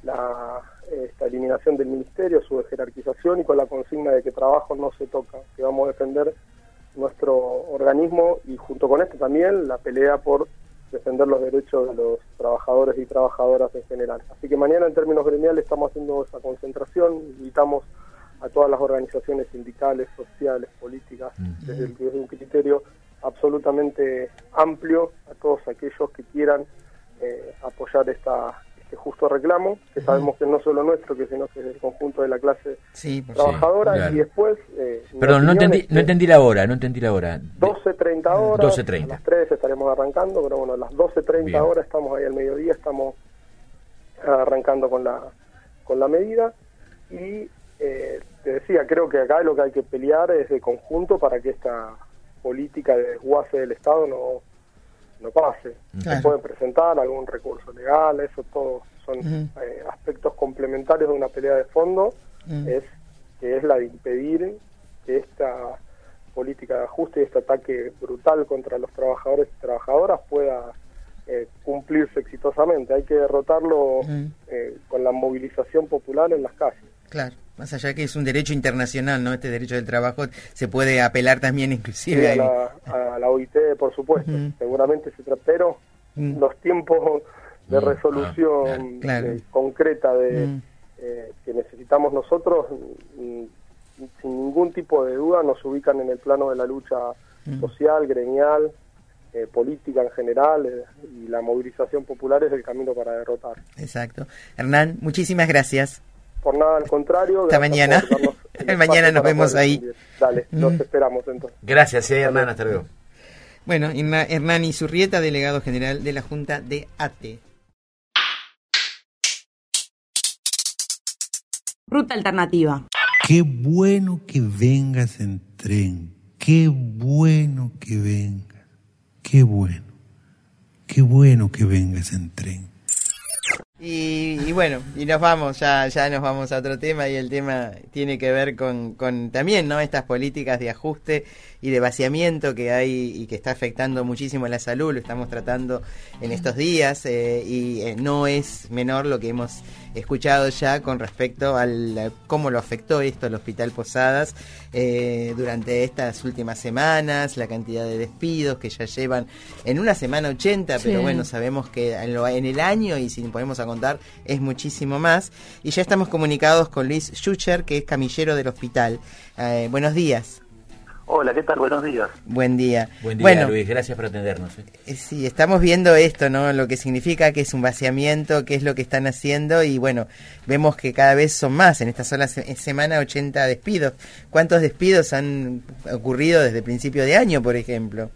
esta eliminación del Ministerio, su jerarquización, y con la consigna de que trabajo no se toca, que vamos a defender nuestro organismo y junto con esto también la pelea por defender los derechos de los trabajadores y trabajadoras en general. Así que mañana en términos gremiales estamos haciendo esa concentración, invitamos a todas las organizaciones sindicales, sociales, políticas, desde un criterio absolutamente amplio, a todos aquellos que quieran apoyar este justo reclamo, que sabemos que no solo nuestro, sino que es del conjunto de la clase trabajadora, claro. Y después... Perdón, no entendí la hora. 12:30 horas, 12:30. A las 3 estaremos arrancando, pero bueno, a las 12:30 horas estamos ahí al mediodía, estamos arrancando con la medida, y te decía, creo que acá lo que hay que pelear es de conjunto para que esta política de desguace del Estado no pase. Claro. Se puede presentar algún recurso legal, eso todo son aspectos complementarios de una pelea de fondo, es la de impedir que esta política de ajuste y este ataque brutal contra los trabajadores y trabajadoras pueda cumplirse exitosamente. Hay que derrotarlo con la movilización popular en las calles. Claro, más allá que es un derecho internacional, ¿no? Este derecho del trabajo se puede apelar también inclusive sí, a la OIT, por supuesto. Seguramente se trata, pero los tiempos de resolución concreta que necesitamos nosotros, sin ningún tipo de duda, nos ubican en el plano de la lucha social, gremial, política en general, y la movilización popular es el camino para derrotar. Exacto. Hernán, muchísimas gracias. Por nada, al contrario. Hasta mañana. Mañana nos vemos ahí. Dale, los esperamos entonces. Gracias, Hernán, hasta luego. Bueno, Hernán Izurrieta, delegado general de la Junta de ATE. Ruta alternativa. Qué bueno que vengas en tren. Qué bueno que vengas. Qué bueno. Qué bueno que vengas en tren. Y bueno, y nos vamos, ya nos vamos a otro tema, y el tema tiene que ver con también, ¿no? Estas políticas de ajuste y de vaciamiento que hay y que está afectando muchísimo la salud, lo estamos tratando en estos días, y no es menor lo que hemos escuchado ya con respecto a cómo lo afectó esto al Hospital Posadas durante estas últimas semanas, la cantidad de despidos que ya llevan en una semana 80, pero bueno, sabemos que en el año, y si ponemos a contar, es muchísimo más. Y ya estamos comunicados con Luis Schucher, que es camillero del hospital. Buenos días. Hola, ¿qué tal? Buenos días. Buen día. Buen día, bueno, Luis, gracias por atendernos. Sí, estamos viendo esto, ¿no? Lo que significa que es un vaciamiento, qué es lo que están haciendo, y bueno, vemos que cada vez son más. En esta sola semana 80 despidos. ¿Cuántos despidos han ocurrido desde el principio de año, por ejemplo?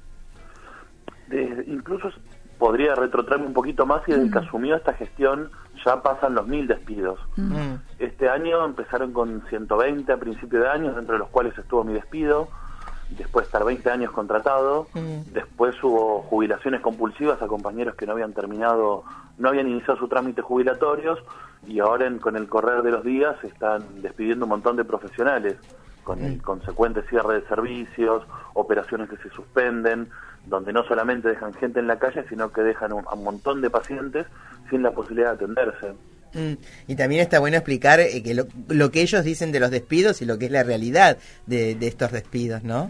Incluso podría retrotraerme un poquito más, y desde que asumió esta gestión ya pasan los 1000 despidos. Este año empezaron con 120 a principio de año, dentro de los cuales estuvo mi despido. Después estar 20 años contratado, después hubo jubilaciones compulsivas a compañeros que no habían iniciado su trámite jubilatorios, y ahora con el correr de los días se están despidiendo un montón de profesionales, con el consecuente cierre de servicios, operaciones que se suspenden, donde no solamente dejan gente en la calle, sino que dejan a un montón de pacientes sin la posibilidad de atenderse. Y también está bueno explicar que lo que ellos dicen de los despidos y lo que es la realidad de estos despidos, ¿no?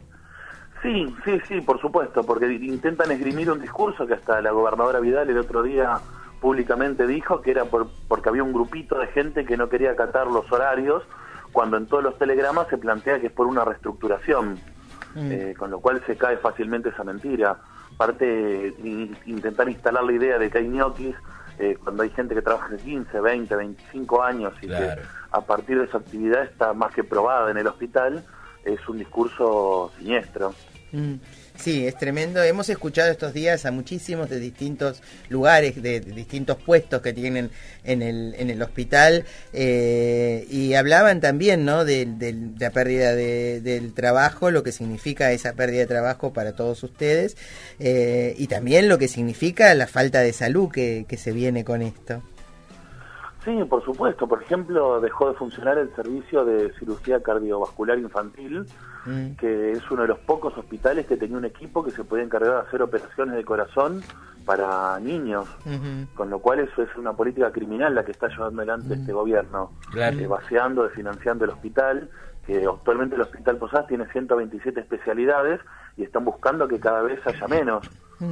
Sí, por supuesto, porque intentan esgrimir un discurso que hasta la gobernadora Vidal el otro día públicamente dijo que era porque había un grupito de gente que no quería acatar los horarios, cuando en todos los telegramas se plantea que es por una reestructuración, con lo cual se cae fácilmente esa mentira. Aparte, intentar instalar la idea de que hay ñoquis cuando hay gente que trabaja de 15, 20, 25 años y que a partir de su actividad está más que probada en el hospital, es un discurso siniestro. Sí, es tremendo. Hemos escuchado estos días a muchísimos de distintos lugares, de distintos puestos que tienen en el hospital, y hablaban también, ¿no?, de la pérdida del trabajo, lo que significa esa pérdida de trabajo para todos ustedes, y también lo que significa la falta de salud que se viene con esto. Sí, por supuesto. Por ejemplo, dejó de funcionar el servicio de cirugía cardiovascular infantil, que es uno de los pocos hospitales que tenía un equipo que se podía encargar de hacer operaciones de corazón para niños, con lo cual eso es una política criminal la que está llevando adelante este gobierno, vaciando, desfinanciando el hospital, que actualmente el Hospital Posadas tiene 127 especialidades y están buscando que cada vez haya menos.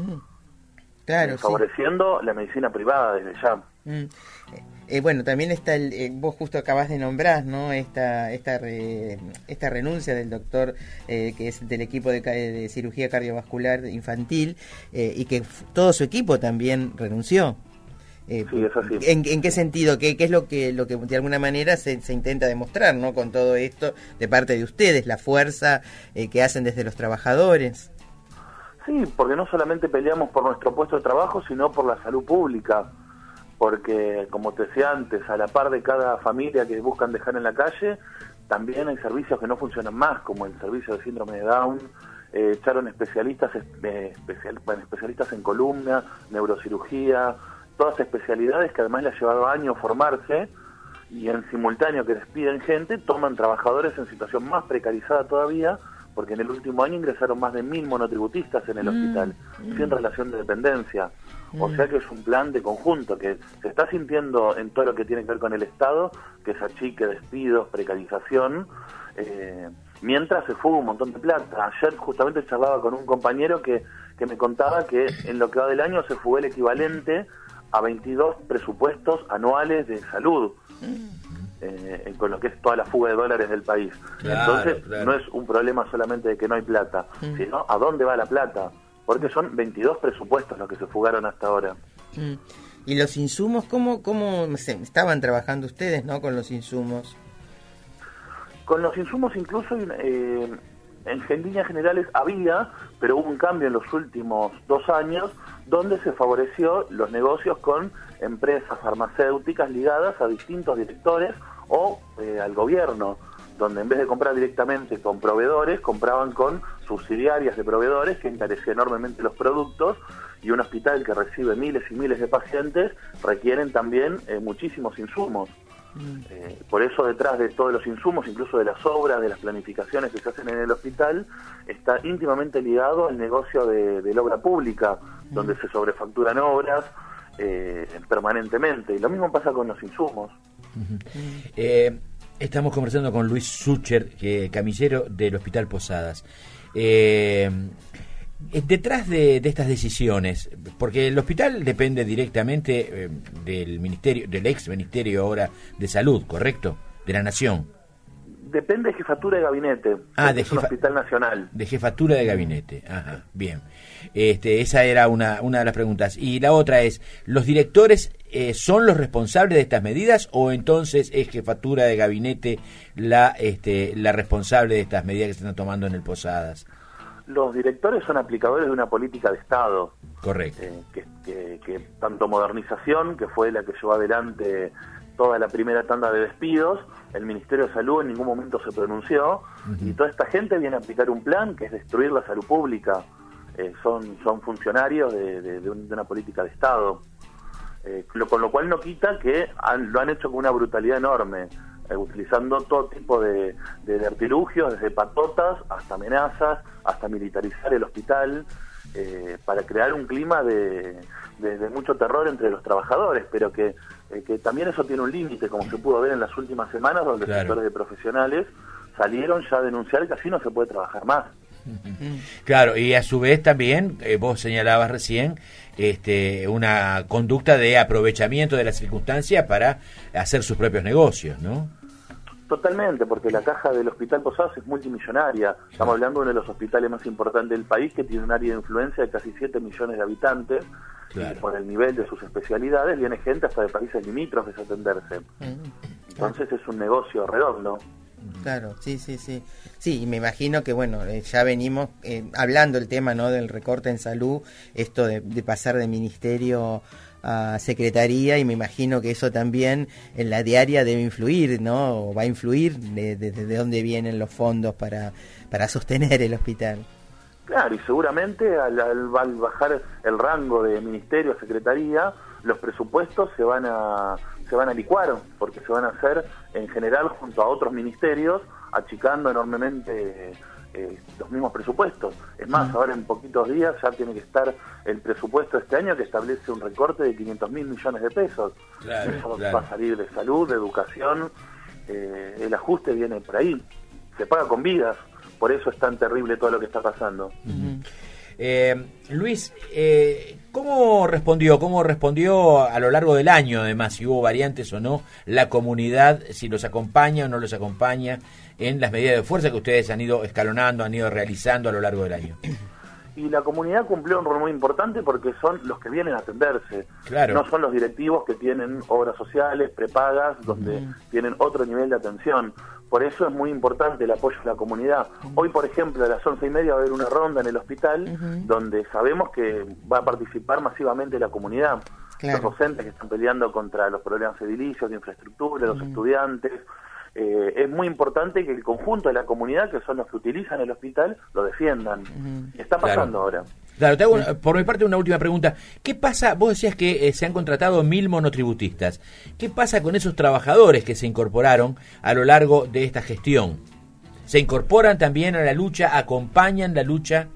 Claro, favoreciendo la medicina privada desde ya. Bueno, también está vos justo acabas de nombrar, ¿no?, esta renuncia del doctor que es del equipo de cirugía cardiovascular infantil, y que todo su equipo también renunció. Sí, es así. ¿En qué sentido? ¿Qué es lo que de alguna manera se intenta demostrar, ¿no?, con todo esto de parte de ustedes, la fuerza que hacen desde los trabajadores? Sí, porque no solamente peleamos por nuestro puesto de trabajo, sino por la salud pública. Porque, como te decía antes, a la par de cada familia que buscan dejar en la calle, también hay servicios que no funcionan más, como el servicio de síndrome de Down, echaron especialistas en columna, neurocirugía, todas especialidades que además les ha llevado años formarse, y en simultáneo que despiden gente, toman trabajadores en situación más precarizada todavía, porque en el último año ingresaron más de 1000 monotributistas en el hospital, sin relación de dependencia. O sea que es un plan de conjunto que se está sintiendo en todo lo que tiene que ver con el Estado, que es achique, despidos, precarización, mientras se fuga un montón de plata. Ayer justamente charlaba con un compañero que me contaba que en lo que va del año se fugó el equivalente a 22 presupuestos anuales de salud, con lo que es toda la fuga de dólares del país. Entonces no es un problema solamente de que no hay plata, sino a dónde va la plata, porque son 22 presupuestos los que se fugaron hasta ahora. ¿Y los insumos? ¿Cómo estaban trabajando ustedes, no, con los insumos? Con los insumos incluso en líneas generales había, pero hubo un cambio en los últimos 2 años donde se favoreció los negocios con empresas farmacéuticas ligadas a distintos directores o al gobierno, donde en vez de comprar directamente con proveedores, compraban con subsidiarias de proveedores que encarecían enormemente los productos, y un hospital que recibe miles y miles de pacientes requieren también muchísimos insumos. Por eso detrás de todos los insumos, incluso de las obras, de las planificaciones que se hacen en el hospital, está íntimamente ligado al negocio de la obra pública, donde se sobrefacturan obras permanentemente, y lo mismo pasa con los insumos. Estamos conversando con Luis Sucher, camillero del Hospital Posadas. Detrás de estas decisiones, porque el hospital depende directamente del ministerio, del ex ministerio ahora de Salud, ¿correcto? De la Nación. Depende de jefatura de gabinete. Es un hospital nacional. De jefatura de gabinete. Ajá, bien. Esa era una de las preguntas. Y la otra es, ¿los directores son los responsables de estas medidas o entonces es jefatura de gabinete la responsable de estas medidas que se están tomando en el Posadas? Los directores son aplicadores de una política de Estado. Correcto. Que tanto modernización, que fue la que llevó adelante toda la primera tanda de despidos, el Ministerio de Salud en ningún momento se pronunció, y toda esta gente viene a aplicar un plan que es destruir la salud pública. Son funcionarios de una política de Estado, con lo cual no quita que lo han hecho con una brutalidad enorme, utilizando todo tipo de artilugios, desde patotas hasta amenazas, hasta militarizar el hospital, para crear un clima de mucho terror entre los trabajadores, pero que también eso tiene un límite, como se pudo ver en las últimas semanas, donde sectores de profesionales salieron ya a denunciar que así no se puede trabajar más. Claro, y a su vez también, vos señalabas recién, una conducta de aprovechamiento de las circunstancias para hacer sus propios negocios, ¿no? Totalmente, porque la caja del Hospital Posadas es multimillonaria. Estamos hablando de uno de los hospitales más importantes del país, que tiene un área de influencia de casi 7 millones de habitantes. Claro. Y por el nivel de sus especialidades viene gente hasta de países limítrofes a atenderse. Entonces es un negocio redondo. Claro, sí. Sí, y me imagino que, bueno, ya venimos hablando el tema, ¿no?, del recorte en salud, esto de pasar de ministerio a secretaría, y me imagino que eso también en la diaria debe influir, ¿no?, o va a influir desde dónde vienen los fondos para sostener el hospital. Claro, y seguramente al bajar el rango de ministerio a secretaría, los presupuestos se van a licuar, porque se van a hacer en general junto a otros ministerios, achicando enormemente los mismos presupuestos. Es más, ahora en poquitos días ya tiene que estar el presupuesto de este año, que establece un recorte de 500.000 millones de pesos. Eso va a salir de salud, de educación, el ajuste viene por ahí, se paga con vidas, por eso es tan terrible todo lo que está pasando. Luis, ¿cómo respondió a lo largo del año, además, si hubo variantes o no, la comunidad, si los acompaña o no los acompaña en las medidas de fuerza que ustedes han ido escalonando, han ido realizando a lo largo del año? Y la comunidad cumplió un rol muy importante porque son los que vienen a atenderse. Claro. No son los directivos que tienen obras sociales, prepagas, donde tienen otro nivel de atención. Por eso es muy importante el apoyo de la comunidad. Hoy, por ejemplo, a las 11:30 va a haber una ronda en el hospital donde sabemos que va a participar masivamente la comunidad. Claro. Los docentes que están peleando contra los problemas edilicios, de infraestructura, los estudiantes, es muy importante que el conjunto de la comunidad, que son los que utilizan el hospital, lo defiendan. Está pasando ahora. Claro, te hago por mi parte una última pregunta. ¿Qué pasa? Vos decías que se han contratado 1000 monotributistas. ¿Qué pasa con esos trabajadores que se incorporaron a lo largo de esta gestión? ¿Se incorporan también a la lucha, acompañan la lucha?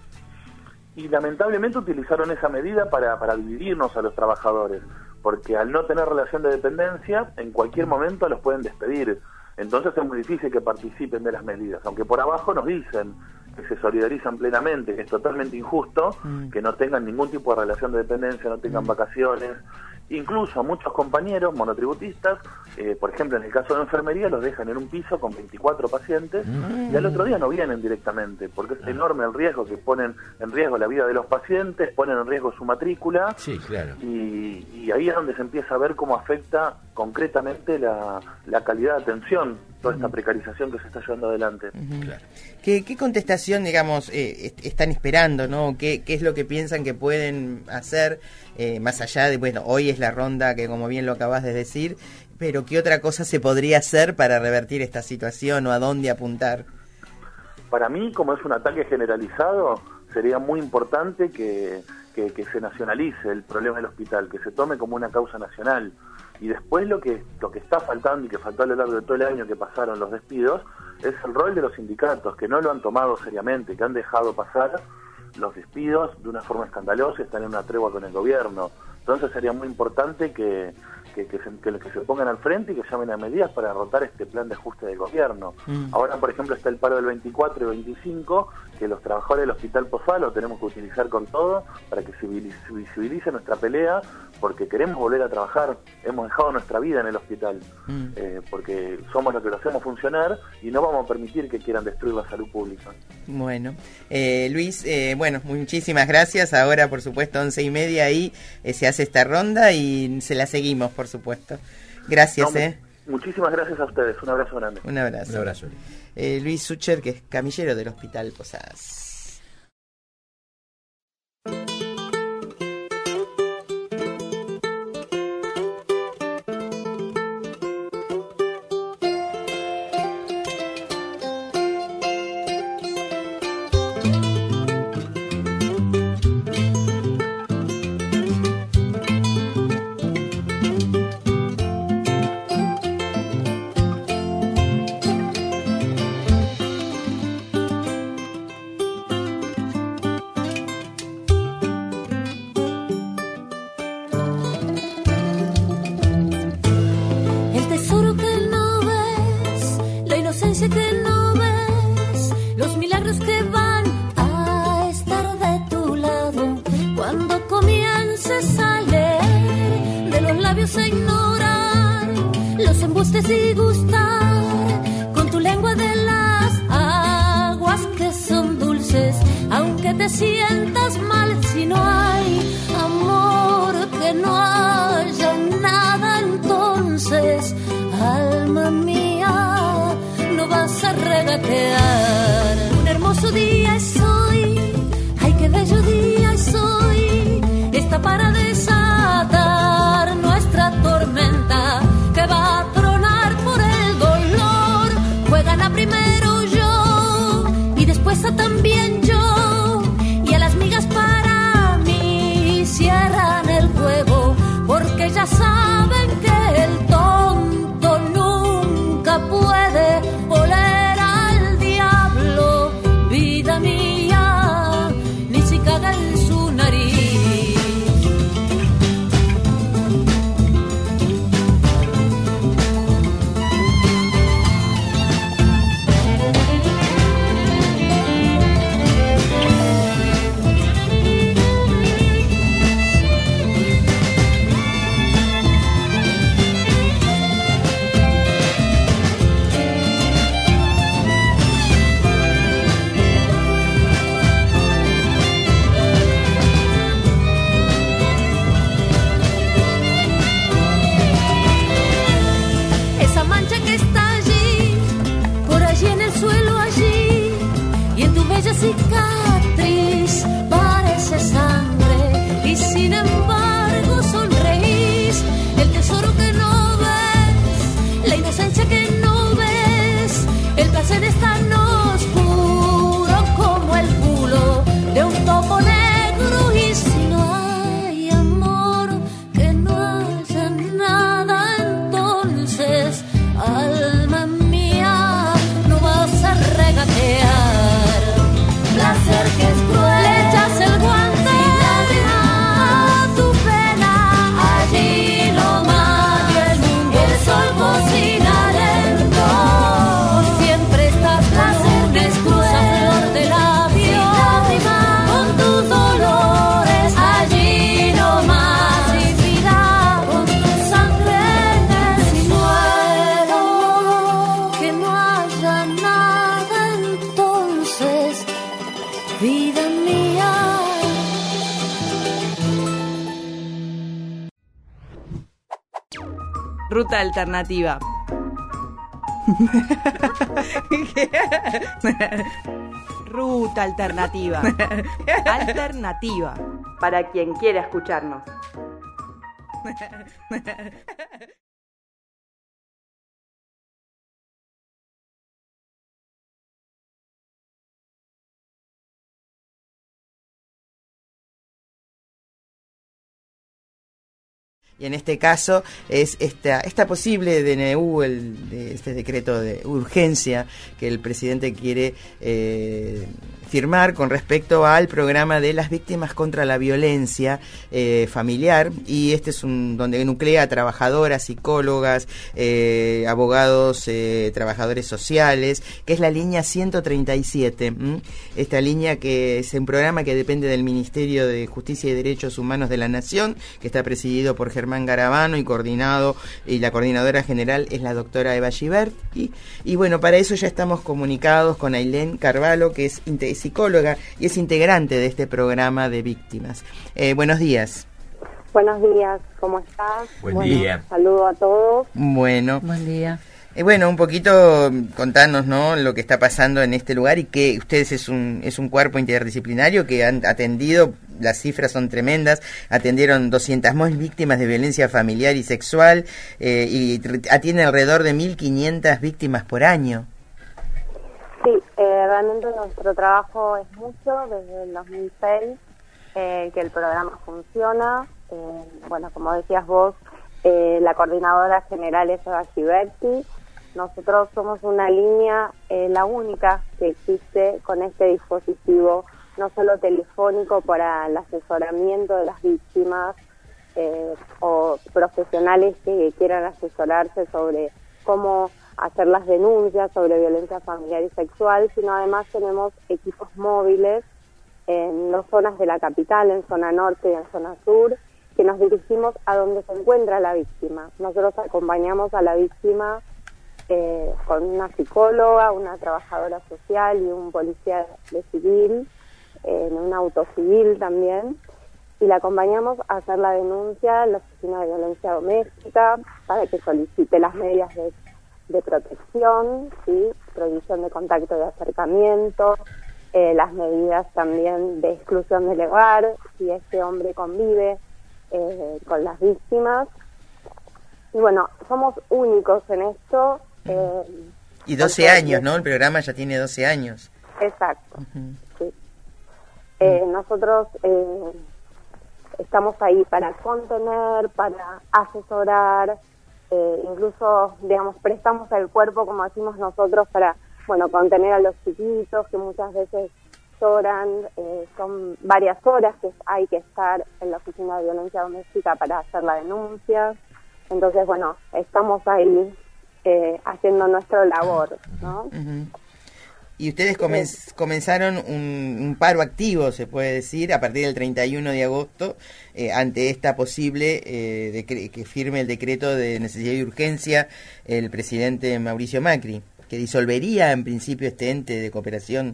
Y lamentablemente utilizaron esa medida para dividirnos a los trabajadores, porque al no tener relación de dependencia, en cualquier momento los pueden despedir. Entonces es muy difícil que participen de las medidas, aunque por abajo nos dicen que se solidarizan plenamente, que es totalmente injusto que no tengan ningún tipo de relación de dependencia, no tengan vacaciones. Incluso a muchos compañeros monotributistas, por ejemplo en el caso de enfermería, los dejan en un piso con 24 pacientes y al otro día no vienen directamente, porque es enorme el riesgo, que ponen en riesgo la vida de los pacientes, ponen en riesgo su matrícula. Sí, claro. Y ahí es donde se empieza a ver cómo afecta concretamente la calidad de atención, toda esta precarización que se está llevando adelante. Claro. ¿Qué contestación, digamos, están esperando, ¿no? ¿Qué es lo que piensan que pueden hacer, más allá de, bueno, hoy es la ronda que, como bien lo acabas de decir, pero qué otra cosa se podría hacer para revertir esta situación o a dónde apuntar? Para mí, como es un ataque generalizado, sería muy importante que se nacionalice el problema del hospital, que se tome como una causa nacional. Y después lo que está faltando y que faltó a lo largo de todo el año que pasaron los despidos es el rol de los sindicatos, que no lo han tomado seriamente, que han dejado pasar los despidos de una forma escandalosa y están en una tregua con el gobierno. Entonces sería muy importante que se pongan al frente y que llamen a medidas para derrotar este plan de ajuste del gobierno. Ahora, por ejemplo, está el paro del 24 y 25, que los trabajadores del Hospital Pozuelo lo tenemos que utilizar con todo para que se visibilice nuestra pelea, porque queremos volver a trabajar. Hemos dejado nuestra vida en el hospital, porque somos los que lo hacemos funcionar y no vamos a permitir que quieran destruir la salud pública. Bueno, Luis, bueno, muchísimas gracias. Ahora, por supuesto, 11:30 ahí se hace esta ronda y se la seguimos, por supuesto. Gracias. Muchísimas gracias a ustedes. Un abrazo grande. Un abrazo. Un abrazo. Luis Sucher, que es camillero del Hospital Posadas. Que no ves los milagros que van a estar de tu lado cuando comiences a leer de los labios a ignorar los embustes y gustar con tu lengua de las aguas que son dulces, aunque te sientas mal si no hay amor, que no haya nada. Entonces, alma mía, no vas a regatear. Un hermoso día es hoy, ay qué bello día es hoy, está para desatar nuestra tormenta que va a tronar por el dolor. Juegan a primero yo y después a también yo, y a las migas para mí cierran el juego, porque ya saben que el tonto nunca puede oler al diablo, vida mía, ni si caga en su nariz. Cicatriz parece sangre y sin embargo sonreís. El tesoro que no ves, la inocencia que no vida mía. Ruta alternativa. Ruta alternativa. Alternativa. Para quien quiera escucharnos. Y en este caso es esta posible DNU, este decreto de urgencia que el presidente quiere firmar con respecto al programa de las víctimas contra la violencia familiar, y este es donde nuclea a trabajadoras, psicólogas, abogados, trabajadores sociales, que es la línea 137. Esta línea que es un programa que depende del Ministerio de Justicia y Derechos Humanos de la Nación, que está presidido por Germán Garabano y la coordinadora general es la doctora Eva Gibert. Y bueno, para eso ya estamos comunicados con Ailén Carvalho, que es psicóloga y es integrante de este programa de víctimas. Buenos días. Buenos días, ¿cómo estás? Buen día. Saludo a todos. Bueno. Buen día. Bueno, un poquito contanos, ¿no?, lo que está pasando en este lugar, y que ustedes es un cuerpo interdisciplinario que han atendido, las cifras son tremendas, atendieron 200.000 víctimas de violencia familiar y sexual, y atienden alrededor de 1.500 víctimas por año. Sí, realmente nuestro trabajo es mucho, desde el 2006 que el programa funciona. Bueno, como decías vos, la coordinadora general es Eva Giberti. Nosotros somos una línea, la única que existe con este dispositivo, no solo telefónico para el asesoramiento de las víctimas o profesionales que quieran asesorarse sobre cómo hacer las denuncias sobre violencia familiar y sexual, sino además tenemos equipos móviles en las zonas de la capital, en zona norte y en zona sur, que nos dirigimos a donde se encuentra la víctima. Nosotros acompañamos a la víctima con una psicóloga, una trabajadora social y un policía de civil, en un auto civil también, y la acompañamos a hacer la denuncia en la Oficina de Violencia Doméstica para que solicite las medidas de protección, ¿sí?, prohibición de contacto y de acercamiento, las medidas también de exclusión del hogar, si este hombre convive con las víctimas. Y bueno, somos únicos en esto. Y 12 años, ¿no? El programa ya tiene 12 años. Exacto, sí. Nosotros estamos ahí para contener, para asesorar, incluso, digamos, prestamos el cuerpo, como decimos nosotros, para, bueno, contener a los chiquitos que muchas veces lloran. Son varias horas que hay que estar en la Oficina de Violencia Doméstica para hacer la denuncia. Entonces, bueno, estamos ahí haciendo nuestra labor, ¿no? Y ustedes comenzaron un paro activo, se puede decir, a partir del 31 de agosto, ante esta posible que firme el decreto de necesidad y urgencia el presidente Mauricio Macri, que disolvería en principio este ente de cooperación.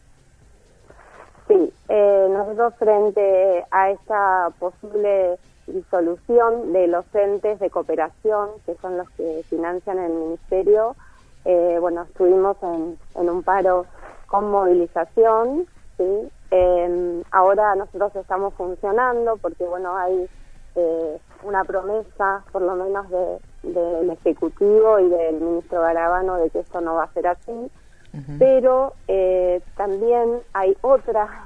Sí, nosotros frente a esta posible disolución de los entes de cooperación, que son los que financian el ministerio, bueno, estuvimos en un paro con movilización, ¿sí? Ahora nosotros estamos funcionando porque, bueno, hay una promesa, por lo menos del Ejecutivo y del ministro Garabano, de que esto no va a ser así, pero también hay otra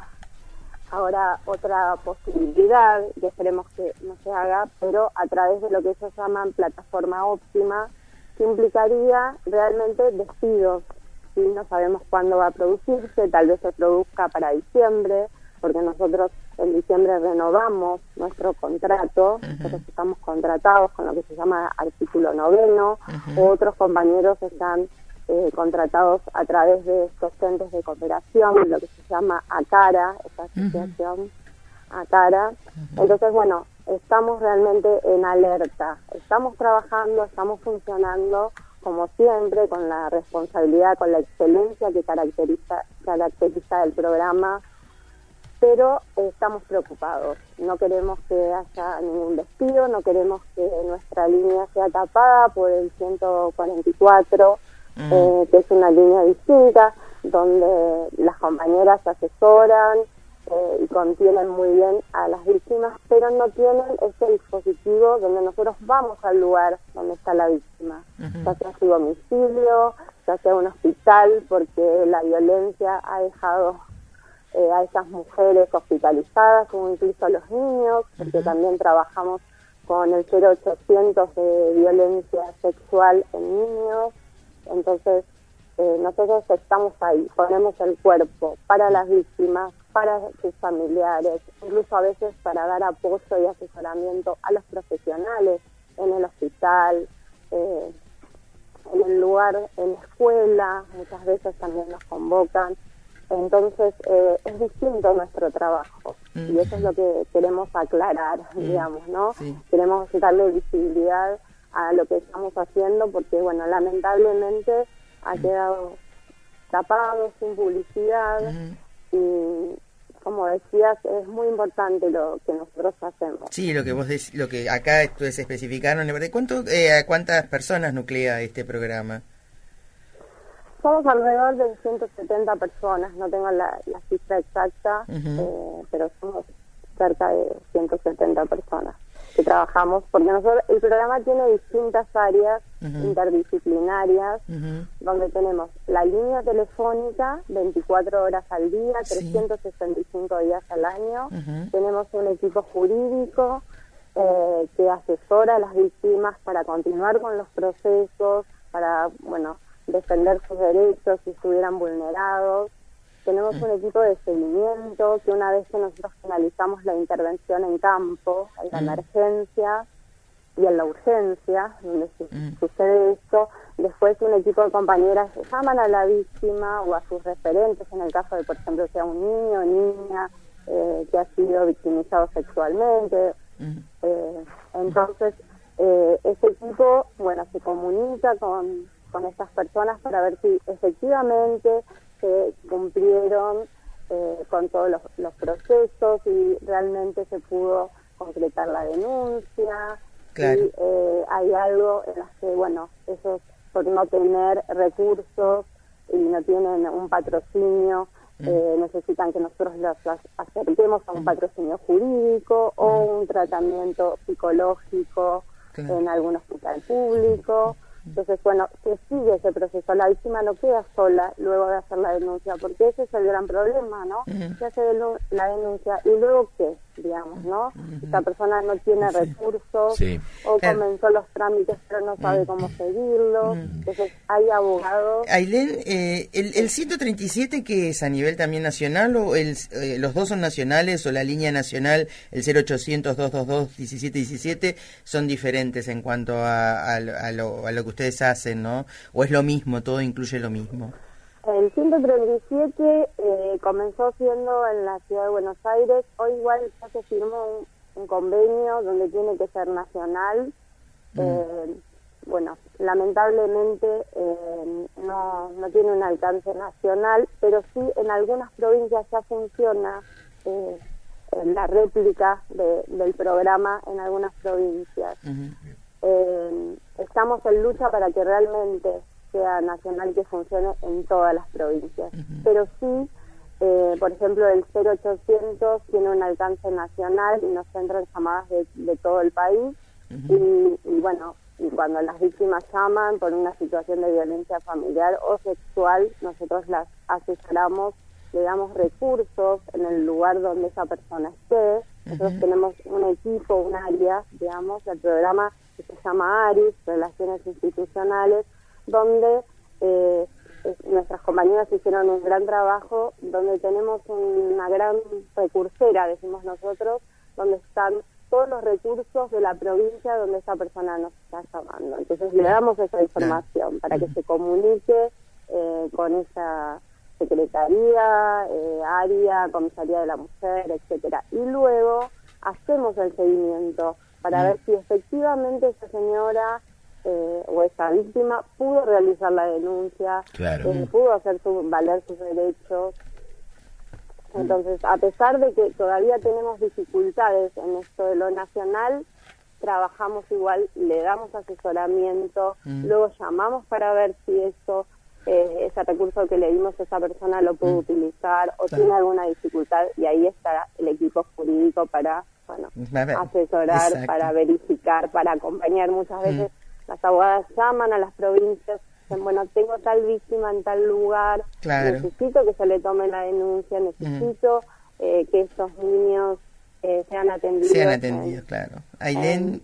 posibilidad, que esperemos que no se haga, pero a través de lo que ellos llaman plataforma óptima, que implicaría realmente despidos, ¿sí? No sabemos cuándo va a producirse, tal vez se produzca para diciembre, porque nosotros en diciembre renovamos nuestro contrato, nosotros estamos contratados con lo que se llama artículo 9, otros compañeros están contratados a través de estos entes de cooperación, lo que se llama ACARA, esta asociación ACARA. Entonces, bueno, estamos realmente en alerta, estamos trabajando, estamos funcionando como siempre, con la responsabilidad, con la excelencia que caracteriza el programa, pero estamos preocupados. No queremos que haya ningún despido, no queremos que nuestra línea sea tapada por el 144, que es una línea distinta, donde las compañeras asesoran y contienen muy bien a las víctimas, pero no tienen ese dispositivo donde nosotros vamos al lugar donde está la víctima, ya sea su domicilio, ya sea un hospital, porque la violencia ha dejado a esas mujeres hospitalizadas, como incluso a los niños, porque también trabajamos con el 0800 de violencia sexual en niños. Entonces nosotros estamos ahí, ponemos el cuerpo para las víctimas, para sus familiares, incluso a veces para dar apoyo y asesoramiento a los profesionales en el hospital, en el lugar, en la escuela, muchas veces también nos convocan. Entonces es distinto nuestro trabajo y eso es lo que queremos aclarar, digamos, ¿no? Sí. Queremos darle visibilidad a lo que estamos haciendo porque, bueno, lamentablemente ha quedado tapado, sin publicidad y, como decías, es muy importante lo que nosotros hacemos. Sí, lo que vos lo que acá ustedes especificaron, ¿cuántas personas nuclea este programa? Somos alrededor de 170 personas, no tengo la cifra exacta, pero somos cerca de 170 personas que trabajamos, porque nosotros el programa tiene distintas áreas interdisciplinarias, donde tenemos la línea telefónica 24 horas al día, 365 días al año, tenemos un equipo jurídico que asesora a las víctimas para continuar con los procesos, para, bueno, defender sus derechos si estuvieran vulnerados. Tenemos un equipo de seguimiento que una vez que nosotros finalizamos la intervención en campo, en la emergencia y en la urgencia, donde sucede esto, después un equipo de compañeras llaman a la víctima o a sus referentes, en el caso de, por ejemplo, sea un niño o niña que ha sido victimizado sexualmente. Entonces, ese equipo, bueno, se comunica con estas personas para ver si efectivamente se cumplieron con todos los procesos y realmente se pudo concretar la denuncia. Claro. Y hay algo en las que, bueno, ellos por no tener recursos y no tienen un patrocinio, necesitan que nosotros los acerquemos a un patrocinio jurídico o un tratamiento psicológico en algún hospital público. Entonces, bueno, que sigue ese proceso. La víctima no queda sola luego de hacer la denuncia, porque ese es el gran problema, ¿no? Se hace la denuncia y luego ¿qué? Digamos, ¿no? Esta persona no tiene recursos o comenzó los trámites pero no sabe cómo seguirlo. Entonces, hay abogados. Ailén, ¿el 137 que es a nivel también nacional o los dos son nacionales o la línea nacional, el 0800-222-1717, son diferentes en cuanto a lo que ustedes hacen, ¿no? ¿O es lo mismo, todo incluye lo mismo? El 137 comenzó siendo en la ciudad de Buenos Aires. Hoy igual ya se firmó un convenio donde tiene que ser nacional. Bueno, lamentablemente no tiene un alcance nacional, pero sí en algunas provincias ya funciona la réplica del programa en algunas provincias. Estamos en lucha para que realmente sea nacional y que funcione en todas las provincias. Pero sí, por ejemplo, el 0800 tiene un alcance nacional y nos entran llamadas de todo el país. Y bueno, y cuando las víctimas llaman por una situación de violencia familiar o sexual, nosotros las asesoramos, le damos recursos en el lugar donde esa persona esté. Nosotros tenemos un equipo, un área, digamos, del programa que se llama ARIS, Relaciones Institucionales, donde nuestras compañeras hicieron un gran trabajo, donde tenemos una gran recursera, decimos nosotros, donde están todos los recursos de la provincia donde esa persona nos está llamando. Entonces le damos esa información para que se comunique con esa secretaría, área, comisaría de la mujer, etcétera. Y luego hacemos el seguimiento para ver si efectivamente esa señora o esa víctima pudo realizar la denuncia, pudo hacer valer sus derechos. Entonces, a pesar de que todavía tenemos dificultades en esto de lo nacional, trabajamos igual, le damos asesoramiento, luego llamamos para ver si ese recurso que le dimos a esa persona lo puede utilizar o tiene alguna dificultad, y ahí está el equipo jurídico para asesorar, exacto, para verificar, para acompañar. Muchas veces las abogadas llaman a las provincias, dicen, bueno, tengo tal víctima en tal lugar, necesito que se le tome la denuncia, necesito que estos niños sean atendidos. Claro. Ailén,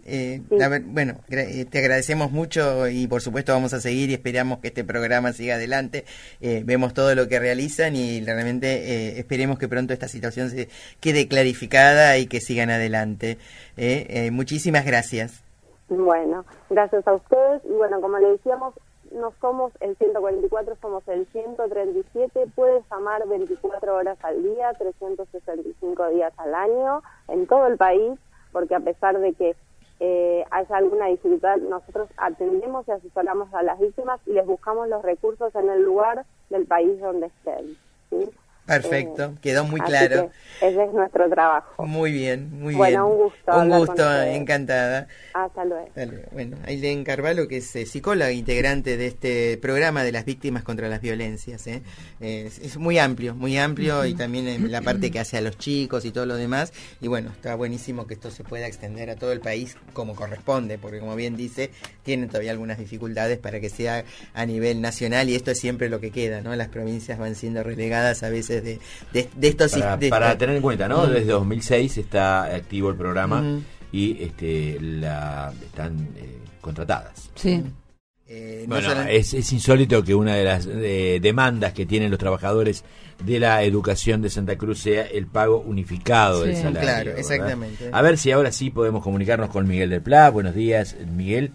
te agradecemos mucho y por supuesto vamos a seguir y esperamos que este programa siga adelante. Vemos todo lo que realizan y realmente esperemos que pronto esta situación se quede clarificada y que sigan adelante. Muchísimas gracias. Bueno, gracias a ustedes. Y bueno, como le decíamos, no somos el 144, somos el 137. Puedes llamar 24 horas al día, 365 días al año, en todo el país, porque a pesar de que haya alguna dificultad, nosotros atendemos y asesoramos a las víctimas y les buscamos los recursos en el lugar del país donde estén, ¿sí? Perfecto, quedó muy claro. Ese es nuestro trabajo. Muy bien, muy bien. Bueno, un gusto, encantada. Hasta luego. Bueno, Ailén Carvalho, que es psicóloga integrante de este programa de las víctimas contra las violencias. Es muy amplio y también en la parte que hace a los chicos y todo lo demás. Y bueno, está buenísimo que esto se pueda extender a todo el país como corresponde, porque como bien dice, tienen todavía algunas dificultades para que sea a nivel nacional y esto es siempre lo que queda, ¿no? Las provincias van siendo relegadas a veces de estos para tener en cuenta, ¿no? Desde 2006 está activo el programa y están contratadas. Sí. Es insólito que una de las demandas que tienen los trabajadores de la educación de Santa Cruz sea el pago unificado del salario. Claro, ¿verdad? exactamente. A ver si ahora sí podemos comunicarnos con Miguel del Pla. Buenos días, Miguel.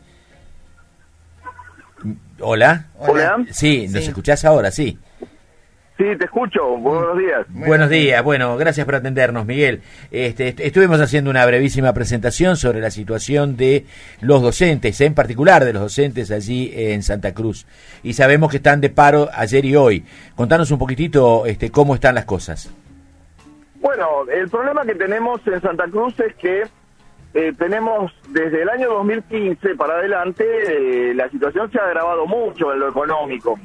Hola. Sí, ¿nos escuchás ahora? Sí. Sí, te escucho. Buenos días. Buenos días. Bueno, gracias por atendernos, Miguel. Estuvimos haciendo una brevísima presentación sobre la situación de los docentes, en particular de los docentes allí en Santa Cruz. Y sabemos que están de paro ayer y hoy. Contanos un poquitito cómo están las cosas. Bueno, el problema que tenemos en Santa Cruz es que tenemos desde el año 2015 para adelante, la situación se ha agravado mucho en lo económico.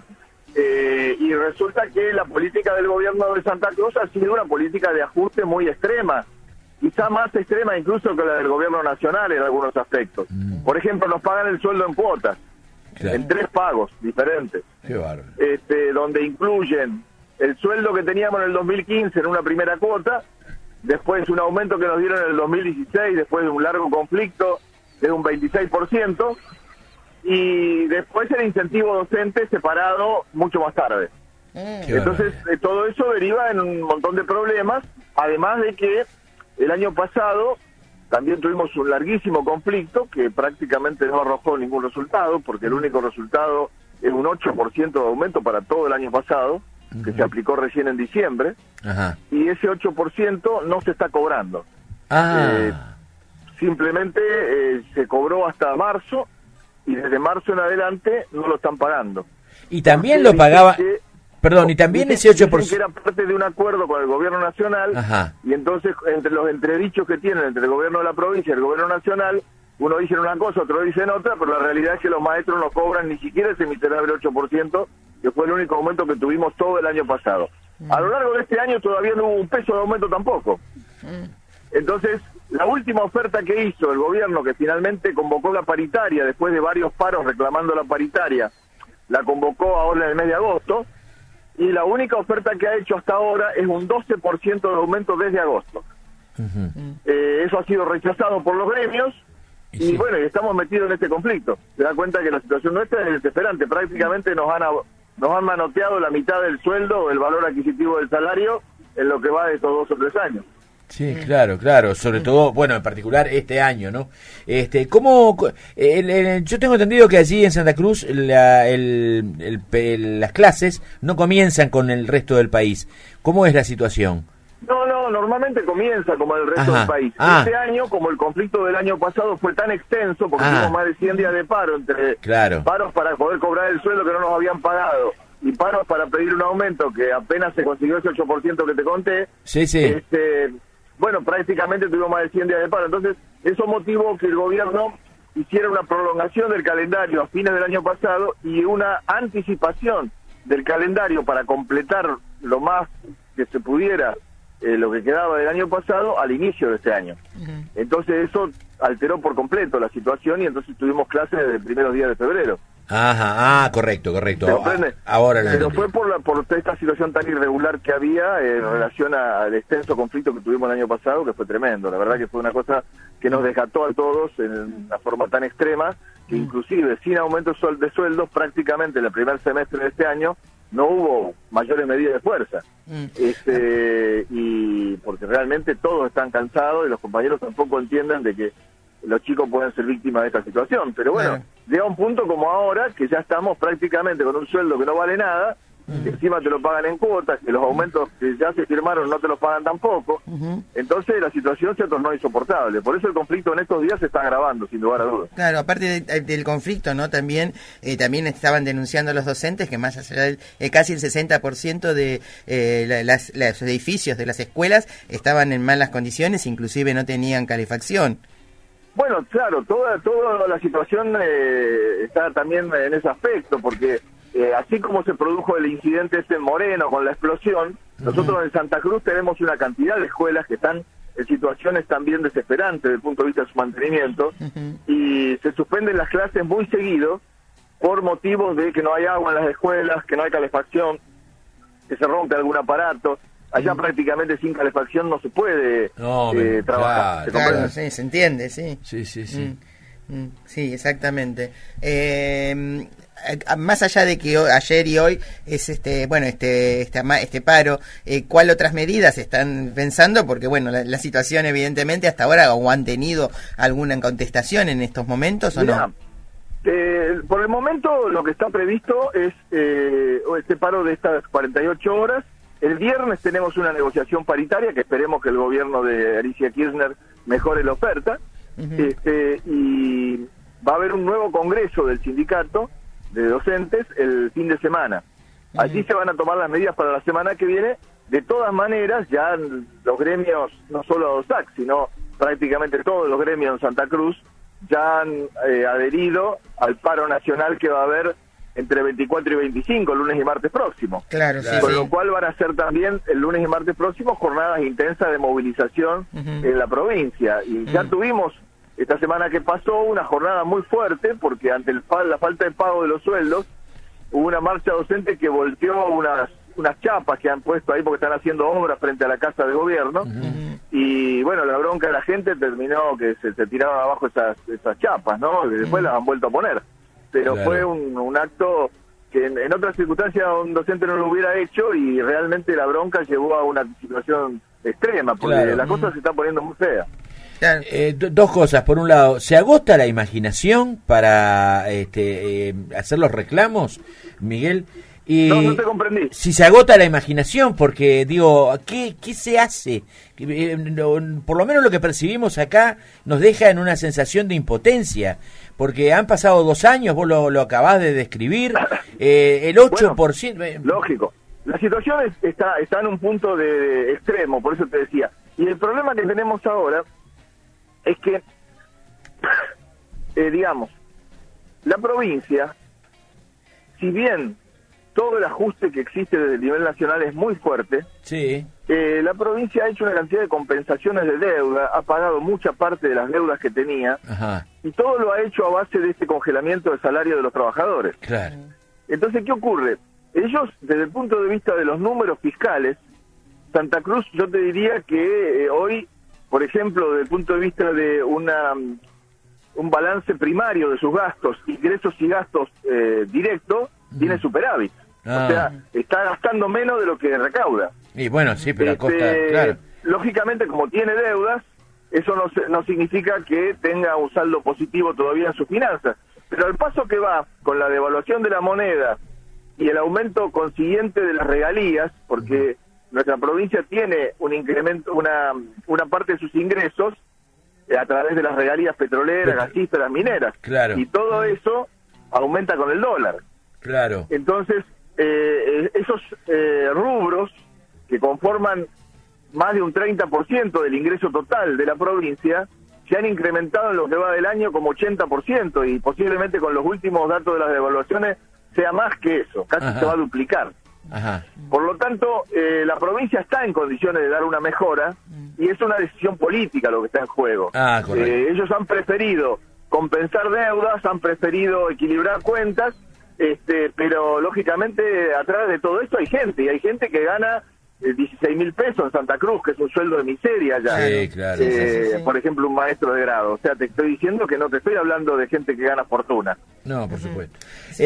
Y resulta que la política del gobierno de Santa Cruz ha sido una política de ajuste muy extrema, quizá más extrema incluso que la del gobierno nacional en algunos aspectos. Por ejemplo, nos pagan el sueldo en cuotas, en 3 pagos diferentes. Qué bárbaro. Donde incluyen el sueldo que teníamos en el 2015 en una primera cuota, después un aumento que nos dieron en el 2016, después de un largo conflicto de un 26%, y después el incentivo docente separado mucho más tarde. Entonces, todo eso deriva en un montón de problemas, además de que el año pasado también tuvimos un larguísimo conflicto que prácticamente no arrojó ningún resultado, porque el único resultado es un 8% de aumento para todo el año pasado, que se aplicó recién en diciembre, y ese 8% no se está cobrando. Simplemente se cobró hasta marzo, y desde marzo en adelante no lo están pagando. Y también lo pagaba... Perdón, y también ese 8%... que era parte de un acuerdo con el gobierno nacional, y entonces entre los entredichos que tienen entre el gobierno de la provincia y el gobierno nacional, uno dice una cosa, otro dice otra, pero la realidad es que los maestros no cobran ni siquiera ese miserable 8%, que fue el único aumento que tuvimos todo el año pasado. A lo largo de este año todavía no hubo un peso de aumento tampoco. Entonces, la última oferta que hizo el gobierno, que finalmente convocó la paritaria, después de varios paros reclamando la paritaria, la convocó ahora en el mes de agosto, y la única oferta que ha hecho hasta ahora es un 12% de aumento desde agosto. Eso ha sido rechazado por los gremios, y bueno, estamos metidos en este conflicto. Se da cuenta que la situación nuestra es desesperante. Prácticamente nos han manoteado la mitad del sueldo o el valor adquisitivo del salario en lo que va de estos 2 o 3 años. Sí, claro, sobre todo, bueno, en particular este año, ¿no? ¿Cómo? Yo tengo entendido que allí en Santa Cruz las clases no comienzan con el resto del país. ¿Cómo es la situación? No, normalmente comienza como el resto del país. Este año, como el conflicto del año pasado fue tan extenso, porque tuvimos más de 100 días de paro, entre paros para poder cobrar el sueldo que no nos habían pagado, y paros para pedir un aumento que apenas se consiguió ese 8% que te conté. Sí, sí. Bueno, prácticamente tuvimos más de 100 días de paro. Entonces, eso motivó que el gobierno hiciera una prolongación del calendario a fines del año pasado y una anticipación del calendario para completar lo más que se pudiera lo que quedaba del año pasado al inicio de este año. Entonces eso alteró por completo la situación y entonces tuvimos clases desde el primeros días de febrero. Ajá, correcto. Ahora pero fue por esta situación tan irregular que había en relación al extenso conflicto que tuvimos el año pasado, que fue tremendo. La verdad que fue una cosa que nos desgató a todos en una forma tan extrema que inclusive sin aumento de sueldos prácticamente en el primer semestre de este año no hubo mayores medidas de fuerza. Y porque realmente todos están cansados y los compañeros tampoco entienden de que los chicos pueden ser víctimas de esta situación. Pero bueno, llega un punto como ahora que ya estamos prácticamente con un sueldo que no vale nada, que encima te lo pagan en cuotas, que los aumentos que ya se firmaron no te los pagan tampoco. Entonces la situación se tornó insoportable. Por eso el conflicto en estos días se está agravando, sin lugar a dudas. Claro, aparte del conflicto, ¿no? También estaban denunciando los docentes que más allá del casi el 60% de los edificios de las escuelas estaban en malas condiciones, inclusive no tenían calefacción. Bueno, claro, toda la situación está también en ese aspecto, porque así como se produjo el incidente en Moreno con la explosión, nosotros en Santa Cruz tenemos una cantidad de escuelas que están en situaciones también desesperantes desde el punto de vista de su mantenimiento, y se suspenden las clases muy seguido por motivos de que no hay agua en las escuelas, que no hay calefacción, que se rompe algún aparato. Allá prácticamente sin calefacción no se puede trabajar. Claro, sí, se entiende, sí. Sí. Sí, exactamente. Más allá de que ayer y hoy es este paro, ¿cuál otras medidas están pensando? Porque bueno, la situación evidentemente hasta ahora, o han tenido alguna contestación en estos momentos, ¿o no? Por el momento lo que está previsto es este paro de estas 48 horas. El viernes tenemos una negociación paritaria que esperemos que el gobierno de Alicia Kirchner mejore la oferta. Y va a haber un nuevo congreso del sindicato de docentes el fin de semana. Allí se van a tomar las medidas para la semana que viene. De todas maneras, ya los gremios, no solo ADOSAC, sino prácticamente todos los gremios en Santa Cruz, ya han adherido al paro nacional que va a haber entre 24 y 25, lunes y martes próximos. Claro, sí. Con lo cual van a ser también el lunes y martes próximos jornadas intensas de movilización en la provincia. Y ya tuvimos esta semana que pasó una jornada muy fuerte porque ante la falta de pago de los sueldos hubo una marcha docente que volteó unas chapas que han puesto ahí porque están haciendo obras frente a la casa de gobierno. Y bueno, la bronca de la gente terminó que se tiraban abajo esas chapas, ¿no? Y después las han vuelto a poner. Pero fue un acto que en otras circunstancias un docente no lo hubiera hecho y realmente la bronca llevó a una situación extrema, porque la cosa se está poniendo muy fea. Dos cosas. Por un lado, ¿se agota la imaginación para hacer los reclamos, Miguel? Y no te comprendí. Si se agota la imaginación, porque digo, ¿qué se hace? Por lo menos lo que percibimos acá nos deja en una sensación de impotencia, porque han pasado 2 años, vos lo acabás de describir, el 8%... Bueno, lógico. La situación está en un punto de extremo, por eso te decía. Y el problema que tenemos ahora es que, digamos, la provincia, si bien todo el ajuste que existe desde el nivel nacional es muy fuerte, la provincia ha hecho una cantidad de compensaciones de deuda, ha pagado mucha parte de las deudas que tenía, y todo lo ha hecho a base de este congelamiento del salario de los trabajadores. Claro. Entonces, ¿qué ocurre? Ellos, desde el punto de vista de los números fiscales, Santa Cruz, yo te diría que hoy, por ejemplo, desde el punto de vista de un balance primario de sus gastos, ingresos y gastos directos, tiene superávit. O sea, está gastando menos de lo que recauda. Y bueno, sí, pero a costa, claro. Lógicamente, como tiene deudas, eso no significa que tenga un saldo positivo todavía en sus finanzas. Pero al paso que va con la devaluación de la moneda y el aumento consiguiente de las regalías, porque nuestra provincia tiene un incremento, una parte de sus ingresos a través de las regalías petroleras, gasíferas, mineras. Claro. Y todo eso aumenta con el dólar. Claro. Entonces, esos rubros que conforman más de un 30% del ingreso total de la provincia se han incrementado en lo que va del año como 80% y posiblemente con los últimos datos de las devaluaciones sea más que eso, casi se va a duplicar. Ajá. Por lo tanto, la provincia está en condiciones de dar una mejora y es una decisión política lo que está en juego. Ellos han preferido compensar deudas, han preferido equilibrar cuentas, pero lógicamente atrás de todo esto hay gente, y hay gente que gana 16.000 pesos en Santa Cruz, que es un sueldo de miseria ya. Sí, claro. Por ejemplo, un maestro de grado. O sea, te estoy diciendo que no te estoy hablando de gente que gana fortuna. No, por supuesto.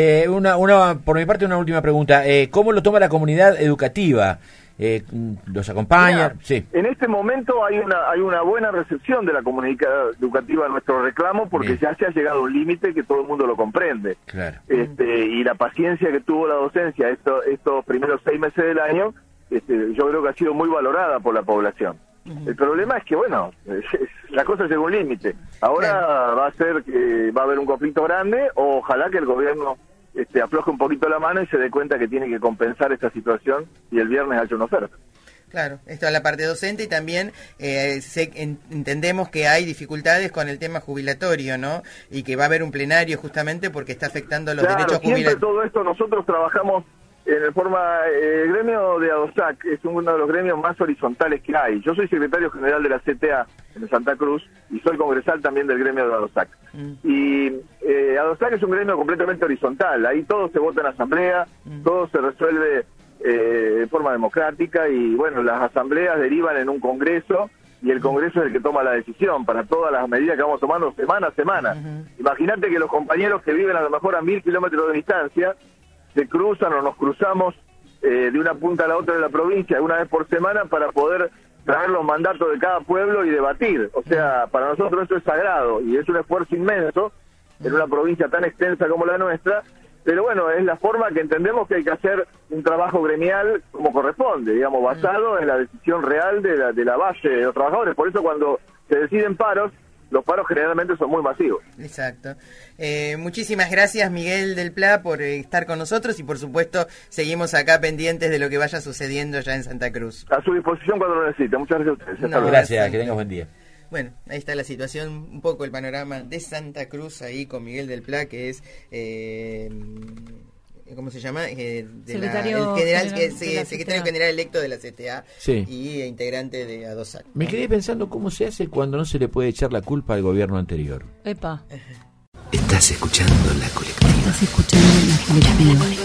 Por mi parte, una última pregunta. ¿Cómo lo toma la comunidad educativa? ¿Los acompaña? Sí. En este momento hay una buena recepción de la comunidad educativa a nuestro reclamo, porque ya se ha llegado a un límite que todo el mundo lo comprende. Claro. Y la paciencia que tuvo la docencia estos primeros 6 meses del año, yo creo que ha sido muy valorada por la población. El problema es que, bueno, la cosa llegó a un límite. Ahora va a ser que va a haber un conflicto grande, o ojalá que el gobierno afloje un poquito la mano y se dé cuenta que tiene que compensar esta situación y el viernes haya una oferta. Claro, esto es la parte docente y también entendemos que hay dificultades con el tema jubilatorio, ¿no? Y que va a haber un plenario justamente porque está afectando los derechos jubilatorios. Todo esto nosotros trabajamos en forma, el gremio de ADOSAC es uno de los gremios más horizontales que hay. Yo soy secretario general de la CTA en Santa Cruz y soy congresal también del gremio de ADOSAC. Y ADOSAC es un gremio completamente horizontal, ahí todo se vota en asamblea, todo se resuelve de forma democrática y bueno, las asambleas derivan en un congreso y el congreso es el que toma la decisión para todas las medidas que vamos tomando semana a semana. Imagínate que los compañeros que viven a lo mejor a 1000 kilómetros de distancia se cruzan o nos cruzamos de una punta a la otra de la provincia una vez por semana para poder traer los mandatos de cada pueblo y debatir. O sea, para nosotros eso es sagrado y es un esfuerzo inmenso en una provincia tan extensa como la nuestra, pero bueno, es la forma que entendemos que hay que hacer un trabajo gremial como corresponde, digamos, basado en la decisión real de la base de los trabajadores. Por eso cuando se deciden paros, los paros generalmente son muy masivos. Exacto. Muchísimas gracias, Miguel del Pla, por estar con nosotros y por supuesto seguimos acá pendientes de lo que vaya sucediendo ya en Santa Cruz. A su disposición cuando lo necesite. Muchas gracias a ustedes. No, gracias, que tengas buen día. Bueno, ahí está la situación, un poco el panorama de Santa Cruz ahí con Miguel del Pla, que es... ¿cómo se llama? Secretario general electo de la CTA y integrante de ADOSAC. Me quedé pensando cómo se hace cuando no se le puede echar la culpa al gobierno anterior. Epa. Estás escuchando La Colectiva. Estás escuchando La Colectiva.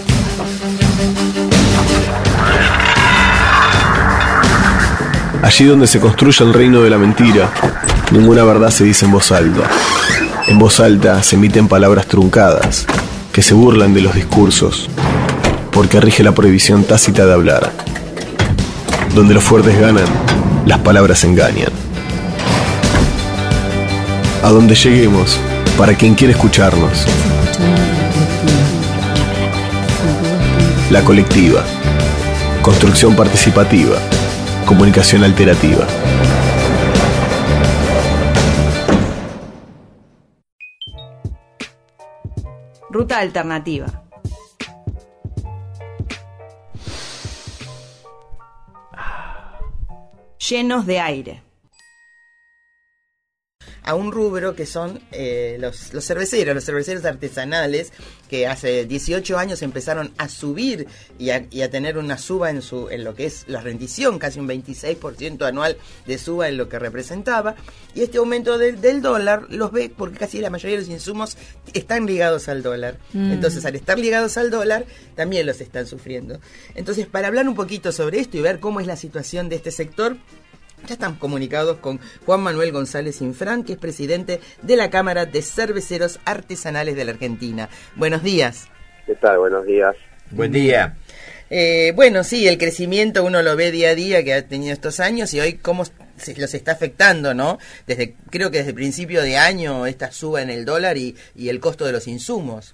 Allí donde se construye el reino de la mentira, ninguna verdad se dice en voz alta. En voz alta se emiten palabras truncadas, que se burlan de los discursos, porque rige la prohibición tácita de hablar. Donde los fuertes ganan, las palabras engañan. A donde lleguemos, para quien quiere escucharnos. La Colectiva. Construcción participativa. Comunicación alterativa. Ruta alternativa. Llenos de aire. A un rubro que son los cerveceros artesanales, que hace 18 años empezaron a subir y a tener una suba en lo que es la rendición, casi un 26% anual de suba en lo que representaba, y este aumento del dólar los ve porque casi la mayoría de los insumos están ligados al dólar. Entonces, al estar ligados al dólar, también los están sufriendo. Entonces, para hablar un poquito sobre esto y ver cómo es la situación de este sector, ya están comunicados con Juan Manuel González Infran, que es presidente de la Cámara de Cerveceros Artesanales de la Argentina. Buenos días. ¿Qué tal? Buenos días. Buen día. Bueno, sí, el crecimiento uno lo ve día a día que ha tenido estos años y hoy cómo los está afectando, ¿no? Creo que desde el principio de año esta suba en el dólar y el costo de los insumos.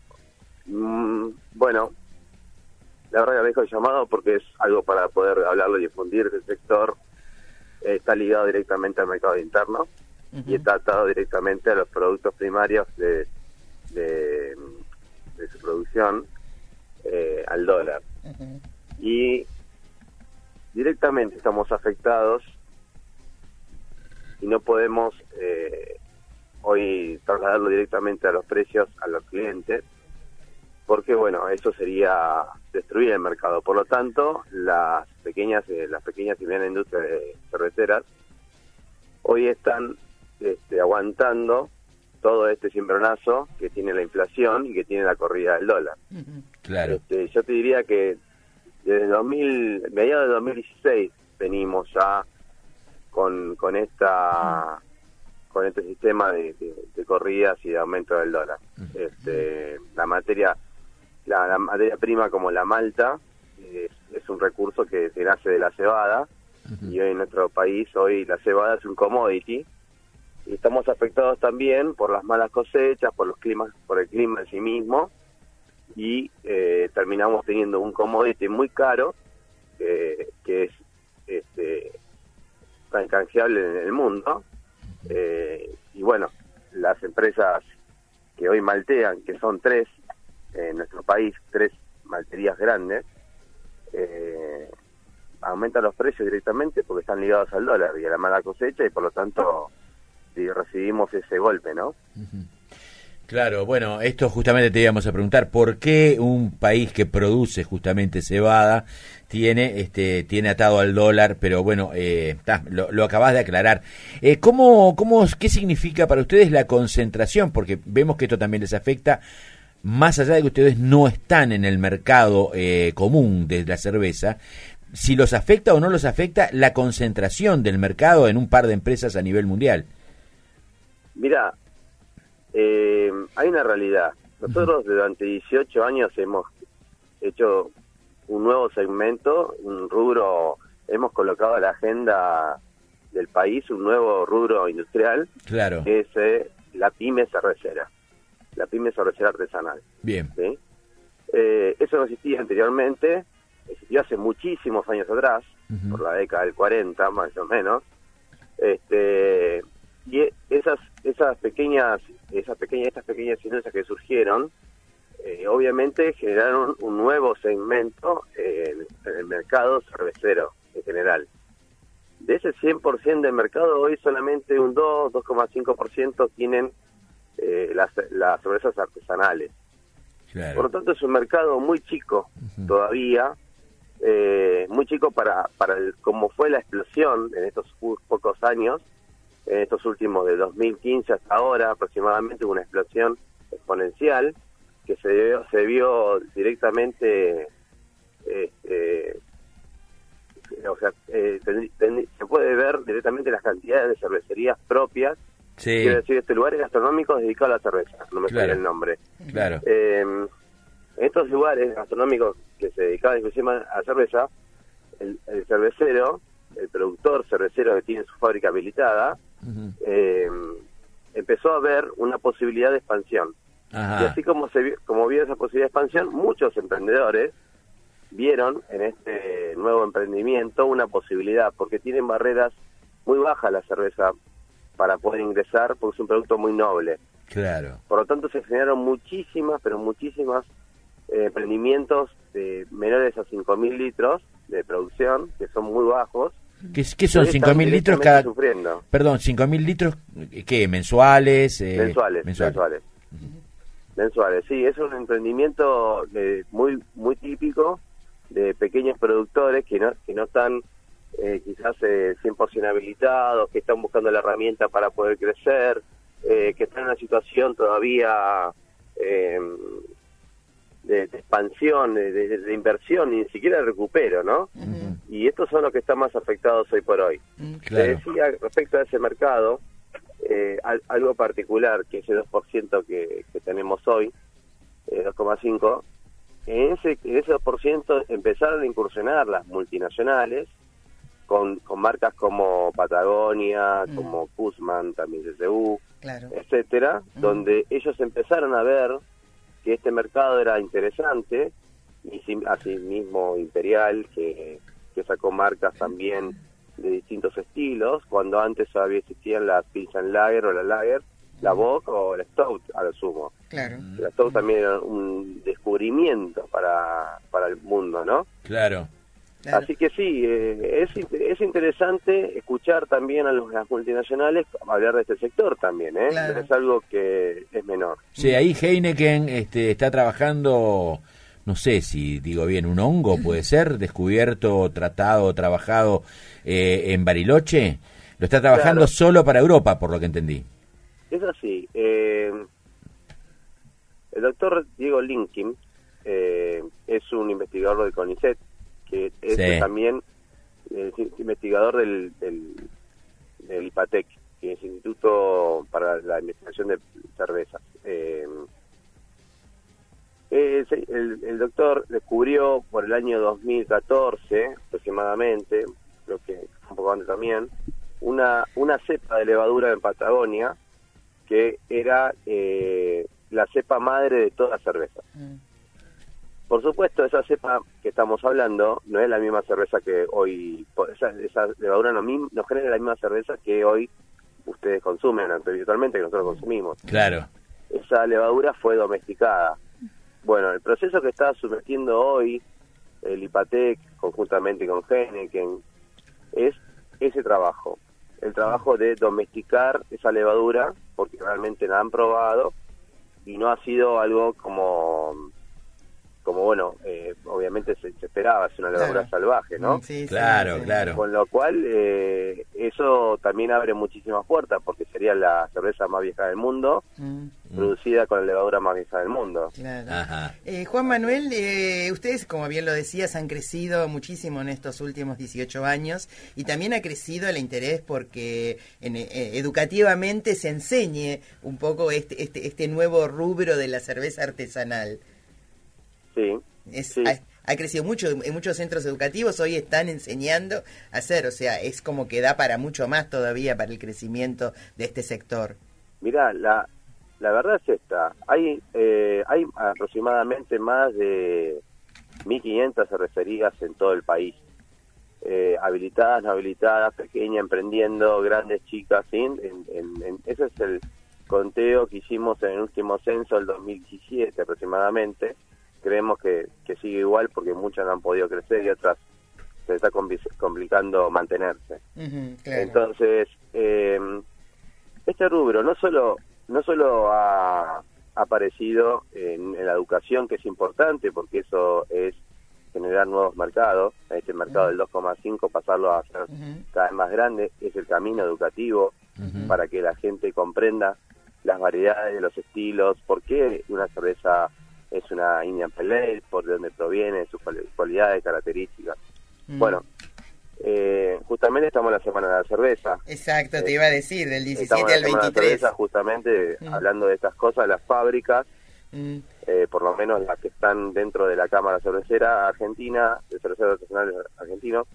Bueno, la verdad que me dejo el llamado porque es algo para poder hablarlo y difundir del sector. Está ligado directamente al mercado interno y está atado directamente a los productos primarios de su producción. al dólar. Y directamente estamos afectados y no podemos hoy trasladarlo directamente a los precios a los clientes, porque bueno, eso sería destruir el mercado. Por lo tanto, las pequeñas y medianas industrias cerveceras hoy están aguantando todo este cimbronazo que tiene la inflación y que tiene la corrida del dólar. Claro. Yo te diría que desde mediados de 2016 venimos ya con este sistema de corridas y de aumento del dólar. La materia prima como la malta es un recurso que nace de la cebada, y hoy en nuestro país la cebada es un commodity, y estamos afectados también por las malas cosechas, por el clima en sí mismo, y terminamos teniendo un commodity muy caro que es tan canjeable en el mundo. Y bueno, las empresas que hoy maltean, que son 3 en nuestro país, 3 malterías grandes, aumentan los precios directamente porque están ligados al dólar y a la mala cosecha, y por lo tanto recibimos ese golpe, ¿no? Claro, bueno, esto justamente te íbamos a preguntar, ¿por qué un país que produce justamente cebada tiene atado al dólar? Pero bueno, lo acabas de aclarar. ¿Qué significa para ustedes la concentración? Porque vemos que esto también les afecta, más allá de que ustedes no están en el mercado común de la cerveza. Si los afecta o no los afecta la concentración del mercado en un par de empresas a nivel mundial. Mira, hay una realidad. Nosotros durante 18 años hemos hecho un nuevo segmento, un rubro, hemos colocado a la agenda del país un nuevo rubro industrial, claro, que es la pyme cervecera artesanal. Bien. ¿Sí? Eso no existía anteriormente, existió hace muchísimos años atrás, por la década del 40 más o menos, y estas pequeñas industrias que surgieron, obviamente generaron un nuevo segmento en el mercado cervecero en general. De ese 100% del mercado, hoy solamente un 2,5% tienen las cervezas artesanales. Claro. Por lo tanto, es un mercado muy chico todavía, muy chico para como fue la explosión en estos pocos años. En estos últimos, de 2015 hasta ahora aproximadamente, hubo una explosión exponencial que se vio directamente, se puede ver directamente las cantidades de cervecerías propias. Sí. Quiero decir, lugares gastronómicos dedicados a la cerveza, no me sale el nombre. Claro. En estos lugares gastronómicos que se dedicaban exclusivamente a la cerveza, el cervecero, el productor cervecero que tiene su fábrica habilitada, empezó a ver una posibilidad de expansión. Ajá. Y así como vio esa posibilidad de expansión, muchos emprendedores vieron en este nuevo emprendimiento una posibilidad, porque tienen barreras muy bajas la cerveza para poder ingresar, porque es un producto muy noble. Claro. Por lo tanto, se generaron muchísimas emprendimientos de menores a 5.000 litros de producción, que son muy bajos. ¿Qué son 5.000 litros cada? Sufriendo. Perdón, 5.000 litros, ¿qué? ¿Mensuales? Mensuales, sí, es un emprendimiento muy típico de pequeños productores que no están quizás 100% habilitados, que están buscando la herramienta para poder crecer, que están en una situación todavía de expansión, de inversión, y ni siquiera de recupero, ¿no? Y estos son los que están más afectados hoy por hoy. Claro. Te decía respecto a ese mercado, algo particular, que ese 2% que tenemos hoy, 2,5%, en ese 2% empezaron a incursionar las multinacionales con marcas como Patagonia, como Kuzman, también CCU, claro, etcétera, donde ellos empezaron a ver que este mercado era interesante, y así mismo Imperial, que sacó marcas también de distintos estilos, cuando antes todavía existían las Pilsen Lager o la Lager, la Bock o la Stout a lo sumo. Claro. La Stout también era un descubrimiento para el mundo, ¿no? Claro. Así que sí, es interesante escuchar también a las multinacionales hablar de este sector también, ¿eh? Claro. No es algo que es menor. Sí, ahí Heineken está trabajando, no sé si digo bien, un hongo puede ser, descubierto, tratado, trabajado en Bariloche. Lo está trabajando Claro. solo para Europa, por lo que entendí. Es así. El doctor Diego Linkin es un investigador del CONICET, que es también investigador del IPATEC, que es Instituto para la Investigación de Cervezas. El doctor descubrió por el año 2014 aproximadamente, creo que fue un poco antes también, una cepa de levadura en Patagonia que era la cepa madre de toda cerveza. Por supuesto, esa cepa que estamos hablando no es la misma cerveza que hoy, esa levadura no genera la misma cerveza que hoy ustedes consumen habitualmente, que nosotros consumimos. Claro. Esa levadura fue domesticada. Bueno, el proceso que está sometiendo hoy el IPATEC, conjuntamente con Heineken, es ese trabajo. El trabajo de domesticar esa levadura, porque realmente la han probado, y no ha sido algo como bueno, obviamente se esperaba, es una levadura salvaje, ¿no? Sí, claro. Con lo cual, eso también abre muchísimas puertas, porque sería la cerveza más vieja del mundo, producida con la levadura más vieja del mundo. Claro. Ajá. Juan Manuel, ustedes, como bien lo decías, han crecido muchísimo en estos últimos 18 años y también ha crecido el interés porque educativamente se enseñe un poco este nuevo rubro de la cerveza artesanal. Sí. Ha crecido mucho, en muchos centros educativos hoy están enseñando a hacer, o sea, es como que da para mucho más todavía para el crecimiento de este sector. Mirá, la verdad es esta, hay aproximadamente más de 1.500 cervecerías en todo el país, habilitadas, no habilitadas, pequeñas, emprendiendo, grandes, chicas, ¿sí? Ese es el conteo que hicimos en el último censo del 2017 aproximadamente. Creemos que sigue igual porque muchas no han podido crecer y otras se está complicando mantenerse. Claro. Entonces, este rubro no solo ha aparecido en la educación, que es importante porque eso es generar nuevos mercados, este mercado del 2,5 pasarlo a ser cada vez más grande, es el camino educativo para que la gente comprenda las variedades, los estilos, por qué una cerveza es una Indian Pale Ale, por dónde proviene, sus cualidades, características. Bueno, justamente estamos en la Semana de la Cerveza. Exacto, te iba a decir, del 17 al 23. Estamos en la Semana de la Cerveza, justamente hablando de estas cosas, las fábricas, por lo menos las que están dentro de la Cámara Cervecera Argentina, de cerveceros artesanales argentinos,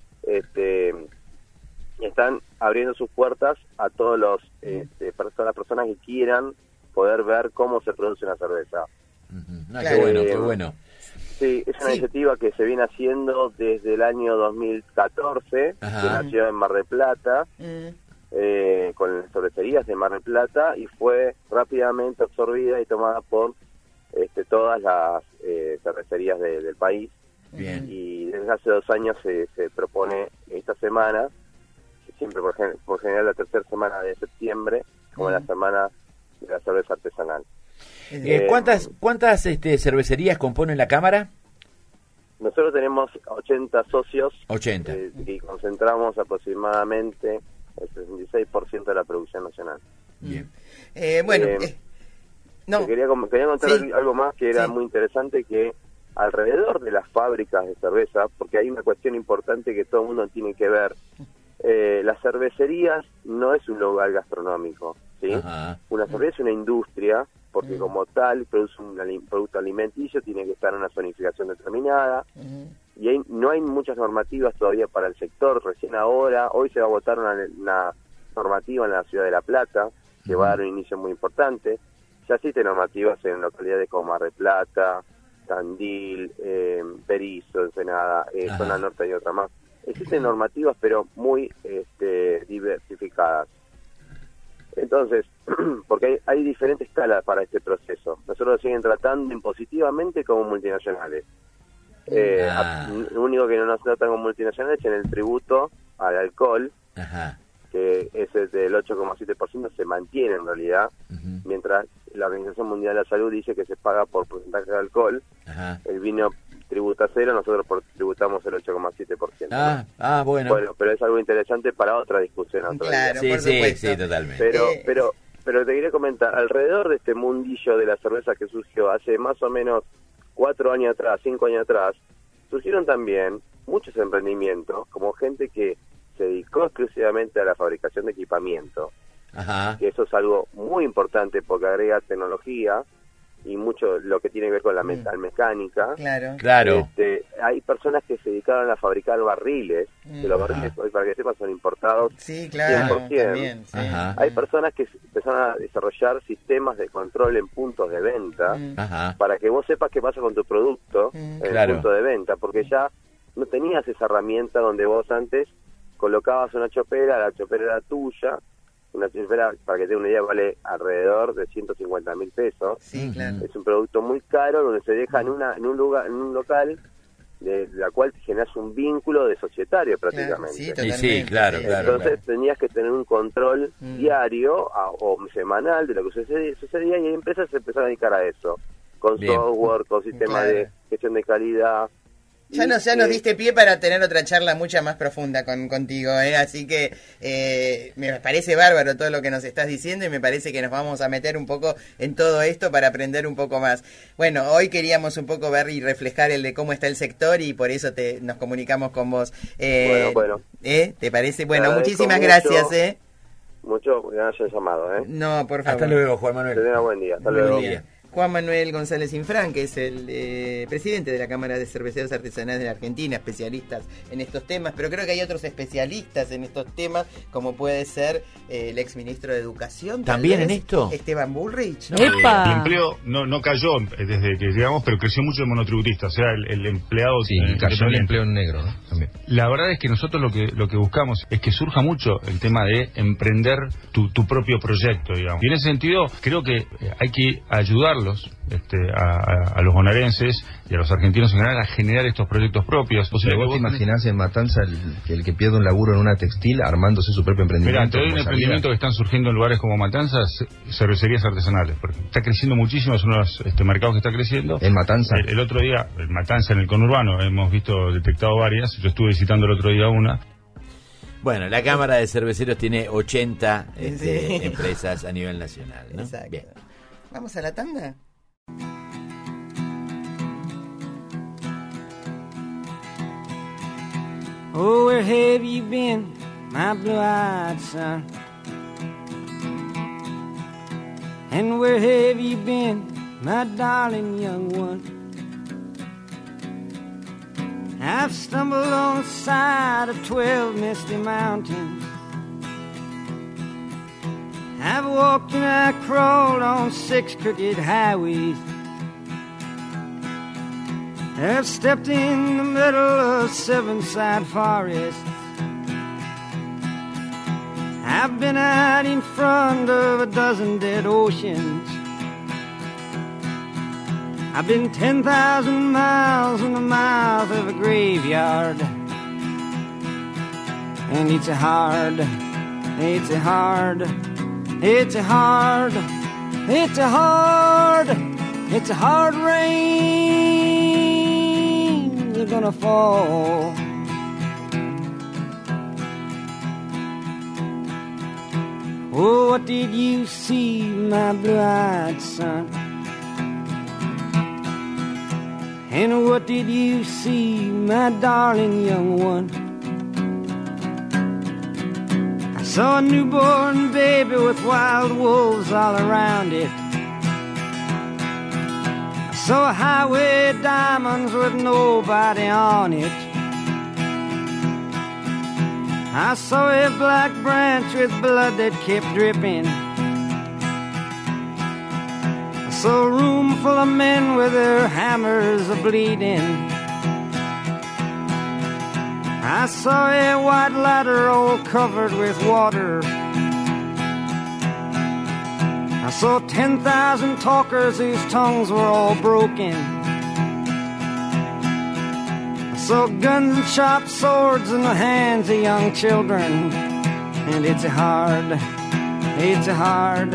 están abriendo sus puertas a todos para todas las personas que quieran poder ver cómo se produce una cerveza. Qué bueno, qué bueno. Sí, es una iniciativa que se viene haciendo desde el año 2014, que nació en Mar del Plata, con las cervecerías de Mar del Plata, y fue rápidamente absorbida y tomada por todas las cervecerías del país. Bien. Y desde hace 2 años se propone esta semana, siempre por general la tercera semana de septiembre, como la semana de la cerveza artesanal. ¿Cuántas cervecerías componen la Cámara? Nosotros tenemos 80 socios. 80. Y concentramos aproximadamente el 66% de la producción nacional. Bien. Quería contar algo más que era muy interesante, que alrededor de las fábricas de cerveza, porque hay una cuestión importante que todo el mundo tiene que ver, las cervecerías no es un lugar gastronómico, ¿sí? Una cerveza es una industria, porque como tal produce un producto alimenticio, tiene que estar en una zonificación determinada, y no hay muchas normativas todavía para el sector. Recién hoy se va a votar una normativa en la ciudad de La Plata, que va a dar un inicio muy importante. Ya existen normativas en localidades como Mar del Plata, Tandil, Berisso, Ensenada, zona norte y otra más. Existen normativas, pero muy diversificadas. Entonces, porque hay diferentes escalas para este proceso. Nosotros lo siguen tratando impositivamente como multinacionales. Lo único que no nos tratan como multinacionales es en el tributo al alcohol, que ese del 8,7% se mantiene en realidad, mientras la Organización Mundial de la Salud dice que se paga por porcentaje de alcohol. El vino tributa 0, nosotros tributamos el 8,7%. Bueno. Bueno, pero es algo interesante para otra discusión. Claro, sí, totalmente. Pero te quería comentar, alrededor de este mundillo de la cerveza que surgió hace más o menos 4 años atrás, 5 años atrás, surgieron también muchos emprendimientos, como gente que se dedicó exclusivamente a la fabricación de equipamiento, que eso es algo muy importante porque agrega tecnología y mucho lo que tiene que ver con la metalmecánica. Claro. Hay personas que se dedicaron a fabricar barriles, que los barriles, para que sepan, son importados 100%. También, Hay personas que empezaron a desarrollar sistemas de control en puntos de venta para que vos sepas qué pasa con tu producto en el punto de venta, porque ya no tenías esa herramienta donde vos antes colocabas una chopera, la chopera era tuya. Una chopera, para que te dé una idea, vale alrededor de 150.000 pesos. Es un producto muy caro donde se deja en un local de la cual generas un vínculo de societario prácticamente. Entonces tenías que tener un control diario o semanal de lo que sucedía, y hay empresas se empezaron a dedicar a eso, con software, con sistemas de gestión de calidad. Ya nos diste pie para tener otra charla mucha más profunda contigo, así que me parece bárbaro todo lo que nos estás diciendo, y me parece que nos vamos a meter un poco en todo esto para aprender un poco más. Bueno, hoy queríamos un poco ver y reflejar el de cómo está el sector, y por eso nos comunicamos con vos. Bueno. ¿Te parece? Bueno, muchísimas gracias. Mucho gracias por el llamado. No, por favor. Hasta luego, Juan Manuel. Tenga buen día. Hasta luego. Juan Manuel González Infran, que es el presidente de la Cámara de Cerveceros Artesanales de la Argentina, especialistas en estos temas, pero creo que hay otros especialistas en estos temas, como puede ser el exministro de Educación. ¿También en esto? Esteban Bullrich. El empleo no cayó desde que llegamos, pero creció mucho el monotributista, o sea, el empleado... Sí, cayó el empleo en negro, ¿no? También. La verdad es que nosotros lo que buscamos es que surja mucho el tema de emprender tu propio proyecto, digamos. Y en ese sentido, creo que hay que ayudarlos a los bonaerenses y a los argentinos en general a generar estos proyectos propios. O sea, vos te imaginás en Matanza el que pierde un laburo en una textil armándose su propio emprendimiento. Mirá, te doy un emprendimiento que están surgiendo en lugares como Matanza, cervecerías artesanales, porque está creciendo muchísimo, es uno de los mercados que está creciendo. En Matanza. El otro día, en Matanza, en el conurbano, hemos detectado varias. Yo estuve visitando el otro día una. Bueno, la Cámara de Cerveceros tiene 80 empresas a nivel nacional, ¿no? Exacto. Bien. ¿Vamos a la tanda? Oh, where have you been, my blue-eyed son? And where have you been, my darling young one? I've stumbled on the side of 12 misty mountains. I've walked and I crawled on 6 crooked highways. I've stepped in the middle of 7 side forests. I've been out in front of a dozen dead oceans. I've been 10,000 miles in the mouth of a graveyard. And it's a hard rain is gonna fall. Oh, what did you see, my blue-eyed son? And what did you see, my darling young one? I saw a newborn baby with wild wolves all around it. I saw a highway of diamonds with nobody on it. I saw a black branch with blood that kept dripping. I saw a room full of men with their hammers a-bleeding. I saw a white ladder all covered with water. saw 10,000 talkers whose tongues were all broken. I saw guns and sharp swords in the hands of young children. And it's a hard, and it's a hard,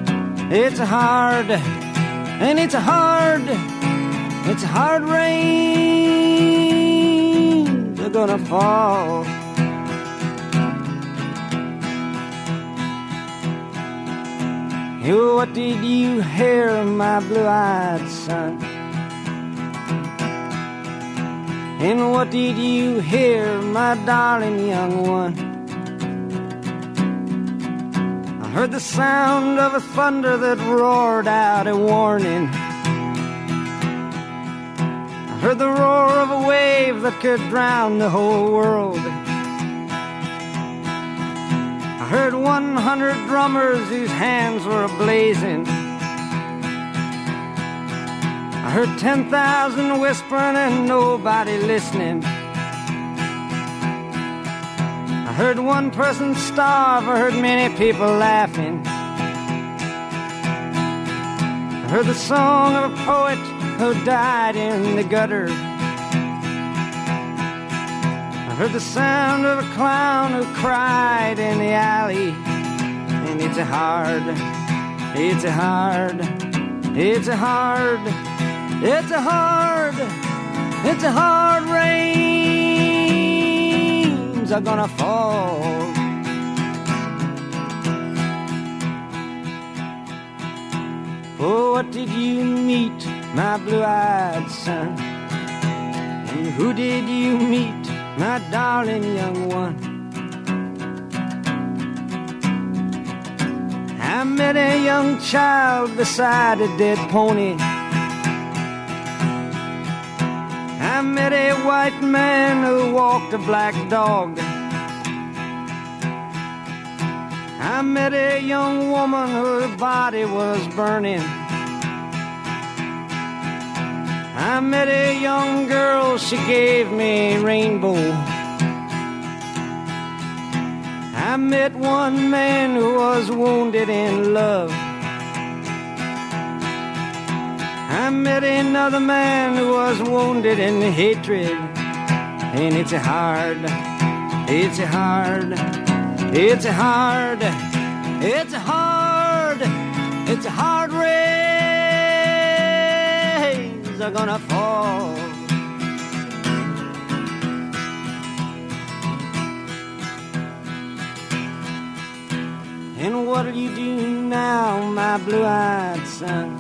rain they're gonna fall. What did you hear, my blue-eyed son? And what did you hear, my darling young one? I heard the sound of a thunder that roared out a warning. I heard the roar of a wave that could drown the whole world. I heard 100 drummers whose hands were ablazing. I heard 10,000 whispering and nobody listening. I heard one person starve, I heard many people laughing. I heard the song of a poet who died in the gutter. I heard the sound of a clown who cried in the alley. And it's a hard, it's a hard, it's a hard, it's a hard, it's a hard rains are gonna fall. Oh, what did you meet, my blue-eyed son? And who did you meet, my darling young one? I met a young child beside a dead pony. I met a white man who walked a black dog. I met a young woman whose body was burning. I met a young girl, she gave me a rainbow. I met one man who was wounded in love. I met another man who was wounded in hatred. And it's a hard, it's a hard, it's a hard, it's a hard, it's a hard rains are gonna fall. And what'll you do now, my blue-eyed son?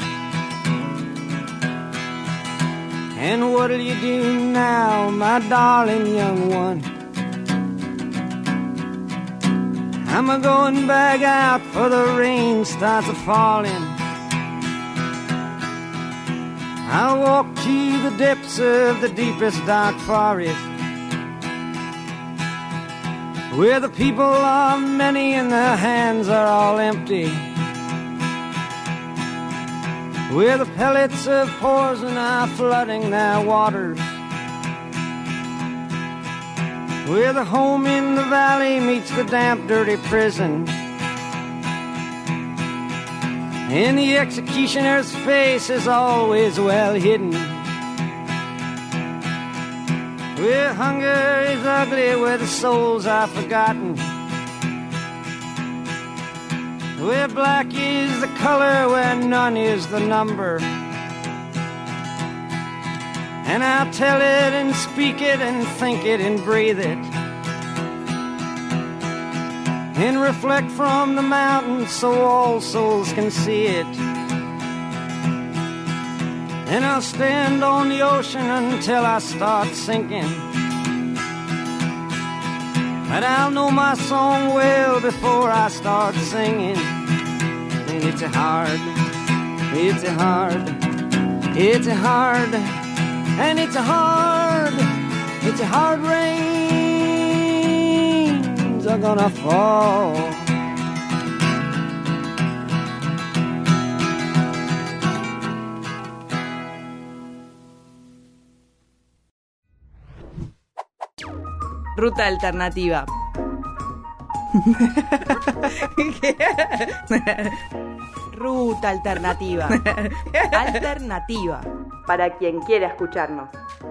And what'll you do now, my darling young one? I'm a-going back out for the rain starts a-falling. I'll walk to the depths of the deepest dark forest, where the people are many and their hands are all empty, where the pellets of poison are flooding their waters, where the home in the valley meets the damp, dirty prison, and the executioner's face is always well hidden, where hunger is ugly, where the souls are forgotten, where black is the color, where none is the number. And I'll tell it and speak it and think it and breathe it, and reflect from the mountains so all souls can see it. And I'll stand on the ocean until I start sinking, but I'll know my song well before I start singing. And it's a hard, it's a hard, it's a hard, and it's a hard, it's a hard rains are gonna fall. Ruta Alternativa. Ruta alternativa. Alternativa. Para quien quiera escucharnos.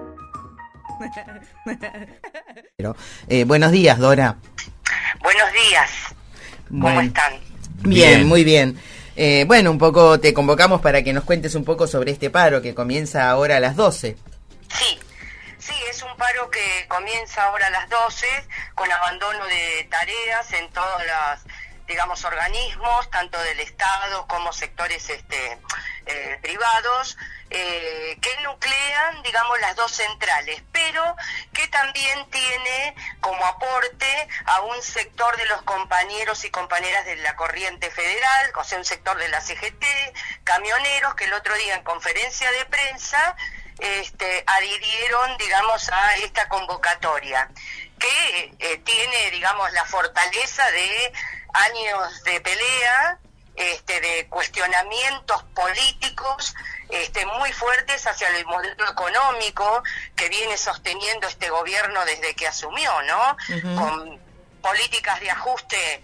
Buenos días, Dora. Buenos días. ¿Cómo están? Bien, muy bien. Bueno, un poco te convocamos para que nos cuentes un poco sobre este paro que comienza ahora a las 12. Sí, es un paro que comienza ahora a las 12 con abandono de tareas en todos los, digamos, organismos, tanto del Estado como sectores privados, que nuclean, digamos, las dos centrales, pero que también tiene como aporte a un sector de los compañeros y compañeras de la corriente federal, o sea, un sector de la CGT, camioneros, que el otro día en conferencia de prensa adhirieron, digamos, a esta convocatoria, que tiene, digamos, la fortaleza de años de pelea, de cuestionamientos políticos muy fuertes hacia el modelo económico que viene sosteniendo este gobierno desde que asumió, ¿no? Uh-huh. Con políticas de ajuste,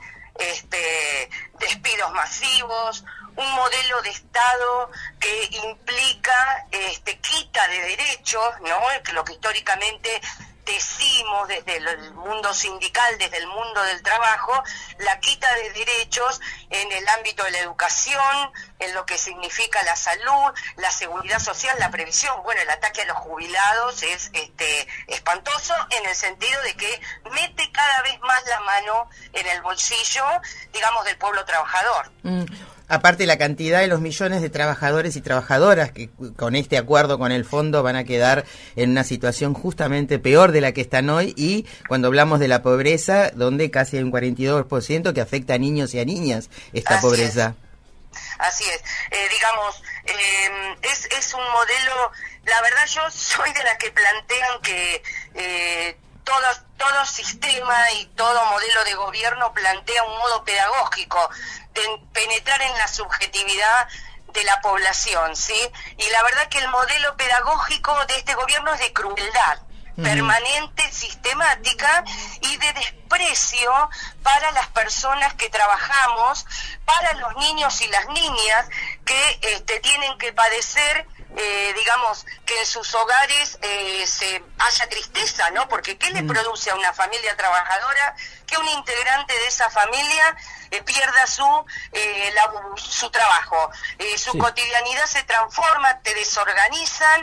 despidos masivos, un modelo de Estado que implica quita de derechos, ¿no? Lo que históricamente decimos desde el mundo sindical, desde el mundo del trabajo, la quita de derechos en el ámbito de la educación, en lo que significa la salud, la seguridad social, la previsión. Bueno, el ataque a los jubilados es espantoso en el sentido de que mete cada vez más la mano en el bolsillo, digamos, del pueblo trabajador. Aparte, la cantidad de los millones de trabajadores y trabajadoras que con este acuerdo con el fondo van a quedar en una situación justamente peor de la que están hoy, y cuando hablamos de la pobreza, donde casi hay un 42% que afecta a niños y a niñas esta pobreza. Así es, digamos, es un modelo, la verdad yo soy de las que plantean que todo sistema y todo modelo de gobierno plantea un modo pedagógico de penetrar en la subjetividad de la población, ¿sí? Y la verdad que el modelo pedagógico de este gobierno es de crueldad permanente, sistemática y de desprecio para las personas que trabajamos, para los niños y las niñas que tienen que padecer, digamos, que en sus hogares se haya tristeza, ¿no? Porque ¿qué le produce a una familia trabajadora que un integrante de esa familia pierda su trabajo? Su cotidianidad se transforma, te desorganizan,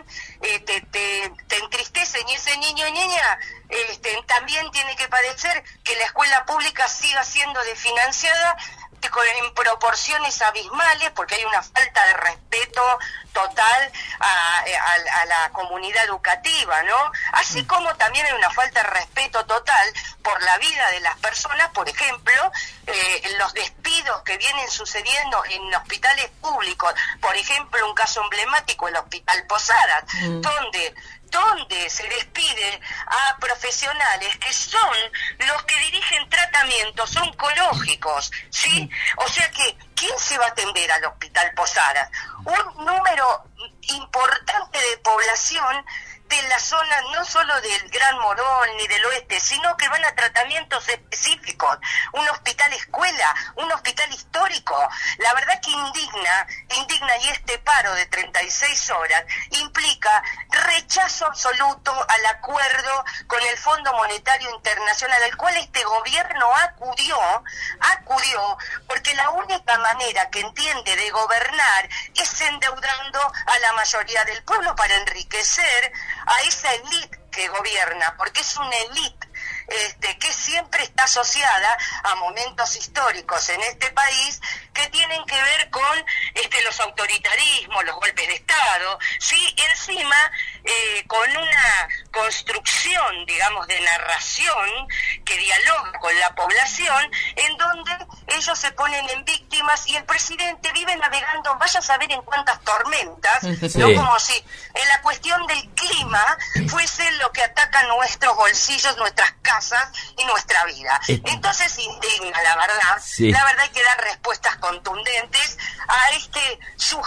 te entristecen, y ese niño y niña también tiene que padecer que la escuela pública siga siendo desfinanciada en proporciones abismales, porque hay una falta de respeto total a la comunidad educativa, ¿no? Así como también hay una falta de respeto total por la vida de las personas, por ejemplo, los despidos que vienen sucediendo en hospitales públicos, por ejemplo, un caso emblemático, el Hospital Posadas, donde se despide a profesionales que son los que dirigen tratamientos oncológicos, ¿sí? O sea que, ¿quién se va a atender al Hospital Posadas? Un número importante de población de la zona, no solo del Gran Morón ni del oeste, sino que van a tratamientos específicos, un hospital escuela, un hospital histórico. La verdad que indigna, y este paro de 36 horas implica rechazo absoluto al acuerdo con el Fondo Monetario Internacional, al cual este gobierno acudió, porque la única manera que entiende de gobernar es endeudando a la mayoría del pueblo para enriquecer a esa élite que gobierna, porque es una élite que siempre está asociada a momentos históricos en este país que tienen que ver con los autoritarismos, los golpes de Estado, sí, encima con una construcción, digamos, de narración que dialoga con la población, en donde ellos se ponen en víctimas y el presidente vive navegando, vaya a saber en cuántas tormentas, sí. ¿No? Como si en la cuestión del clima fuese lo que ataca nuestros bolsillos, nuestras casas y nuestra vida. Entonces indigna, la verdad. Sí. La verdad hay que dar respuestas contundentes a este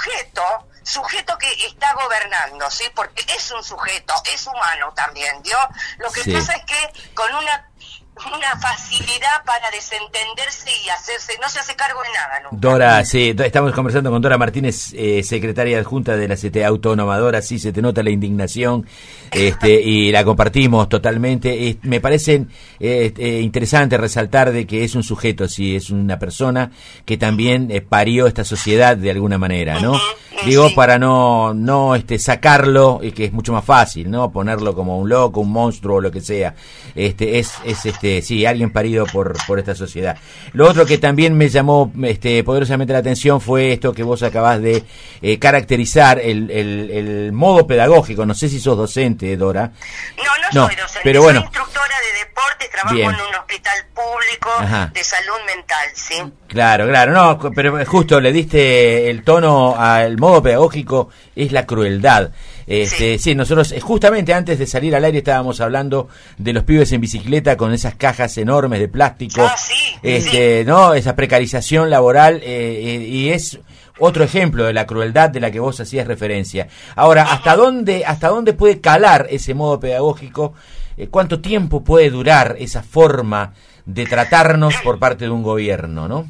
sujeto que está gobernando, ¿sí? Porque es un sujeto, es humano también, ¿vio? Lo que pasa es que con una una facilidad para desentenderse y no se hace cargo de nada, ¿no? Dora, sí, estamos conversando con Dora Martínez, secretaria adjunta de la CTA Autónoma. Dora, sí, se te nota la indignación, y la compartimos totalmente. Me parece interesante resaltar de que es un sujeto, sí, es una persona que también parió esta sociedad de alguna manera, ¿no? Digo, para no sacarlo, que es mucho más fácil, ¿no? Ponerlo como un loco, un monstruo o lo que sea. Sí, alguien parido por esta sociedad. Lo otro que también me llamó poderosamente la atención fue esto que vos acabás de caracterizar, el modo pedagógico. No sé si sos docente, Dora. No soy docente, pero bueno, soy instructora de deporte, trabajo bien. en un hospital público de salud mental, ¿sí? Claro, no, pero justo le diste el tono al modo pedagógico, es la crueldad. Sí, nosotros justamente antes de salir al aire estábamos hablando de los pibes en bicicleta con esas cajas enormes de plástico, ¿no? Esa precarización laboral, y es otro ejemplo de la crueldad de la que vos hacías referencia. Ahora, ¿hasta dónde puede calar ese modo pedagógico? ¿Cuánto tiempo puede durar esa forma de tratarnos por parte de un gobierno, no?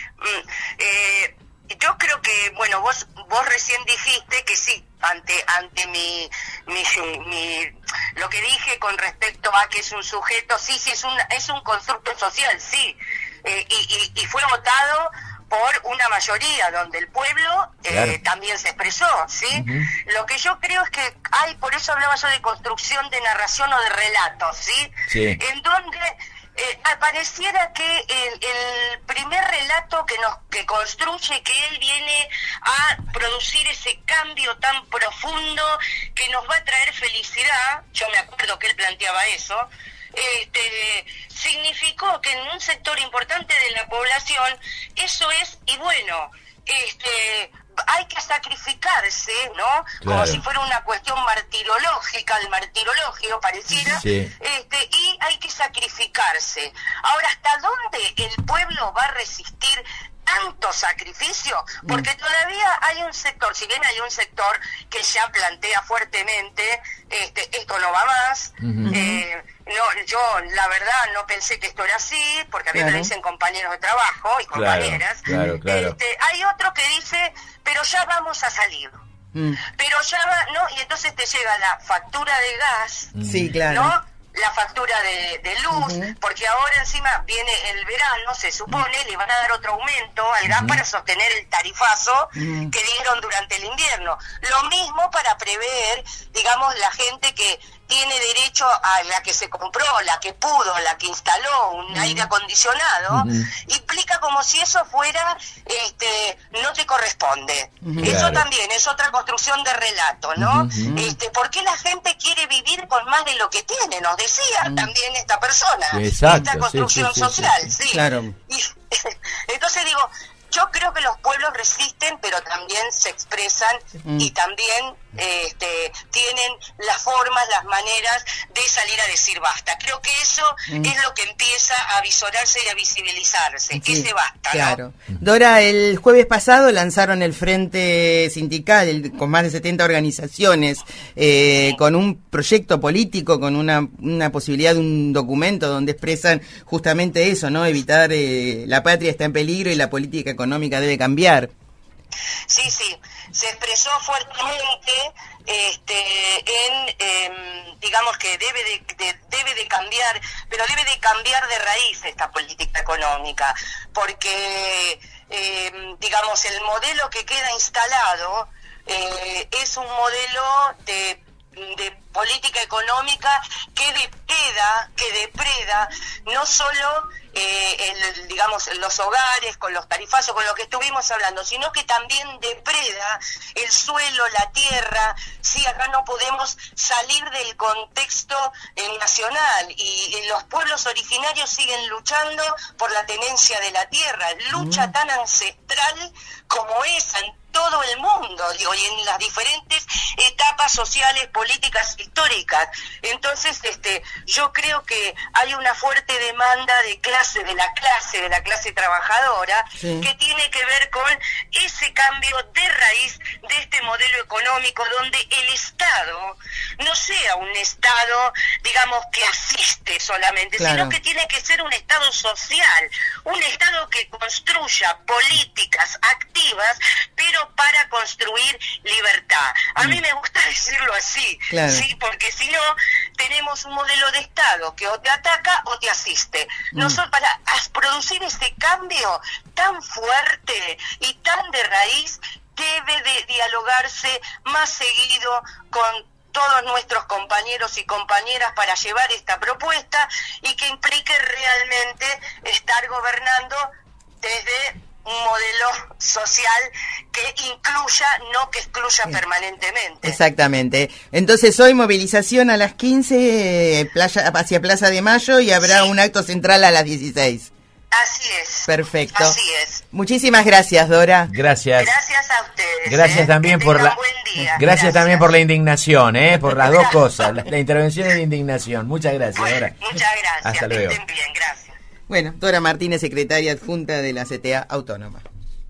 Yo creo que, bueno, vos recién dijiste que sí, ante lo que dije con respecto a que es un sujeto, sí, es un constructo social, sí, y fue votado por una mayoría donde el pueblo también se expresó, ¿sí? Lo que yo creo es que por eso hablaba yo de construcción de narración o de relatos, ¿sí? En donde pareciera que el primer relato que construye, que él viene a producir ese cambio tan profundo que nos va a traer felicidad, yo me acuerdo que él planteaba eso, significó que en un sector importante de la población eso es, y bueno, hay que sacrificarse, ¿no? Claro. Como si fuera una cuestión martirológica, el martirologio pareciera, y hay que sacrificarse. Ahora, ¿hasta dónde el pueblo va a resistir tanto sacrificio? Porque todavía hay un sector, si bien hay un sector que ya plantea fuertemente, esto no va más, yo la verdad no pensé que esto era así, porque a mí me lo dicen compañeros de trabajo y compañeras. Claro. Hay otro que dice, pero ya vamos a salir. Pero ya va, ¿no? Y entonces te llega la factura de gas, ¿no? La factura de luz, porque ahora encima viene el verano, se supone, le van a dar otro aumento al gas para sostener el tarifazo que dieron durante el invierno. Lo mismo para prever, digamos, la gente que tiene derecho a la que se compró, la que pudo, la que instaló un aire acondicionado, implica como si eso fuera, no te corresponde. Eso también es otra construcción de relato, ¿no? ¿Por qué la gente quiere vivir con más de lo que tiene? Nos decía también esta persona. Exacto, esta construcción social, sí. Claro. Y, entonces digo, yo creo que los pueblos resisten, pero también se expresan y también tienen las formas, las maneras de salir a decir basta. Creo que eso es lo que empieza a visorarse y a visibilizarse, ese basta, claro. ¿No? Dora, el jueves pasado lanzaron el Frente Sindical con más de 70 organizaciones, con un proyecto político, con una posibilidad de un documento donde expresan justamente eso, ¿no? Evitar la patria está en peligro y la política económica debe cambiar. Sí, se expresó fuertemente digamos que debe de cambiar, pero debe de cambiar de raíz esta política económica, porque digamos el modelo que queda instalado es un modelo de política económica que depreda no solo digamos los hogares con los tarifazos con lo que estuvimos hablando, sino que también depreda el suelo, la tierra. Sí, acá no podemos salir del contexto nacional y los pueblos originarios siguen luchando por la tenencia de la tierra, lucha tan ancestral como esa en todo el mundo, digo, y en las diferentes etapas sociales, políticas, históricas. Entonces, yo creo que hay una fuerte demanda de clase de de la clase trabajadora, Sí. que tiene que ver con ese cambio de raíz de este modelo económico donde el Estado no sea un Estado, digamos, que asiste solamente, Claro. sino que tiene que ser un Estado social, un Estado que construya políticas activas, pero para construir libertad. A mí me gusta decirlo así, Claro. ¿sí? Porque si no, tenemos un modelo de Estado que o te ataca o te asiste. Nosotros, para producir ese cambio tan fuerte y tan de raíz, debe de dialogarse más seguido con todos nuestros compañeros y compañeras para llevar esta propuesta y que implique realmente estar gobernando desde un modelo social que incluya, no que excluya permanentemente. Exactamente. Entonces hoy movilización a las 15 hacia Plaza de Mayo y habrá un acto central a las 16. Así es. Perfecto. Así es. Muchísimas gracias, Dora. Gracias. Gracias a ustedes. Gracias también que por tengan la buen día. gracias también por la indignación, por las dos cosas, la intervención y la indignación. Muchas gracias, Dora. Muchas gracias. Hasta luego. Que estén bien, gracias. Bueno, Dora Martínez, secretaria adjunta de la CTA Autónoma.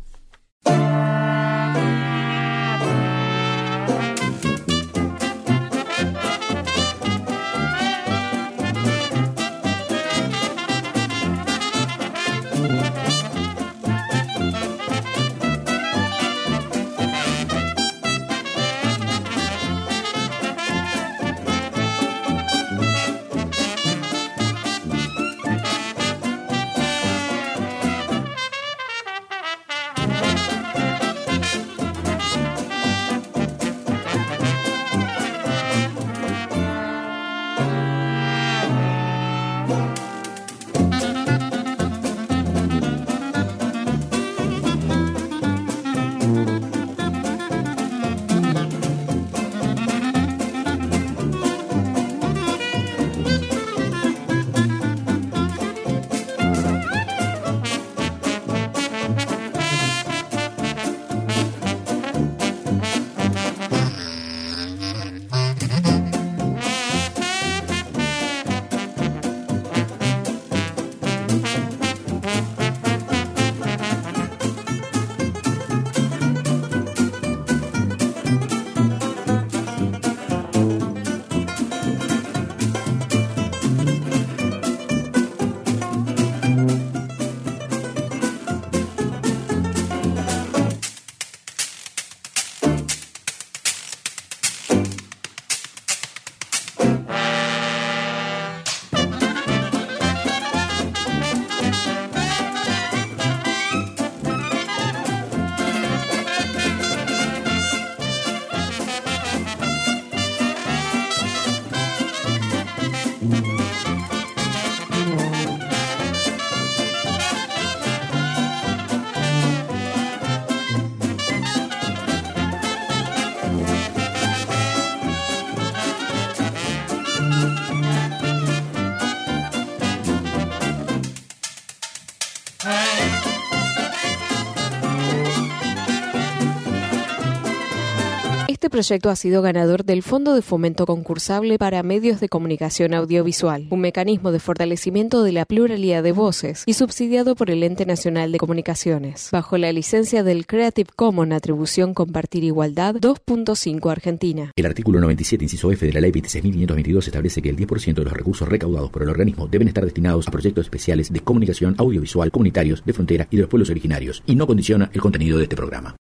Este proyecto ha sido ganador del Fondo de Fomento Concursable para Medios de Comunicación Audiovisual, un mecanismo de fortalecimiento de la pluralidad de voces y subsidiado por el Ente Nacional de Comunicaciones, bajo la licencia del Creative Commons Atribución Compartir Igualdad 2.5 Argentina. El artículo 97, inciso F de la Ley 26.522 establece que el 10% de los recursos recaudados por el organismo deben estar destinados a proyectos especiales de comunicación audiovisual comunitarios de frontera y de los pueblos originarios, y no condiciona el contenido de este programa.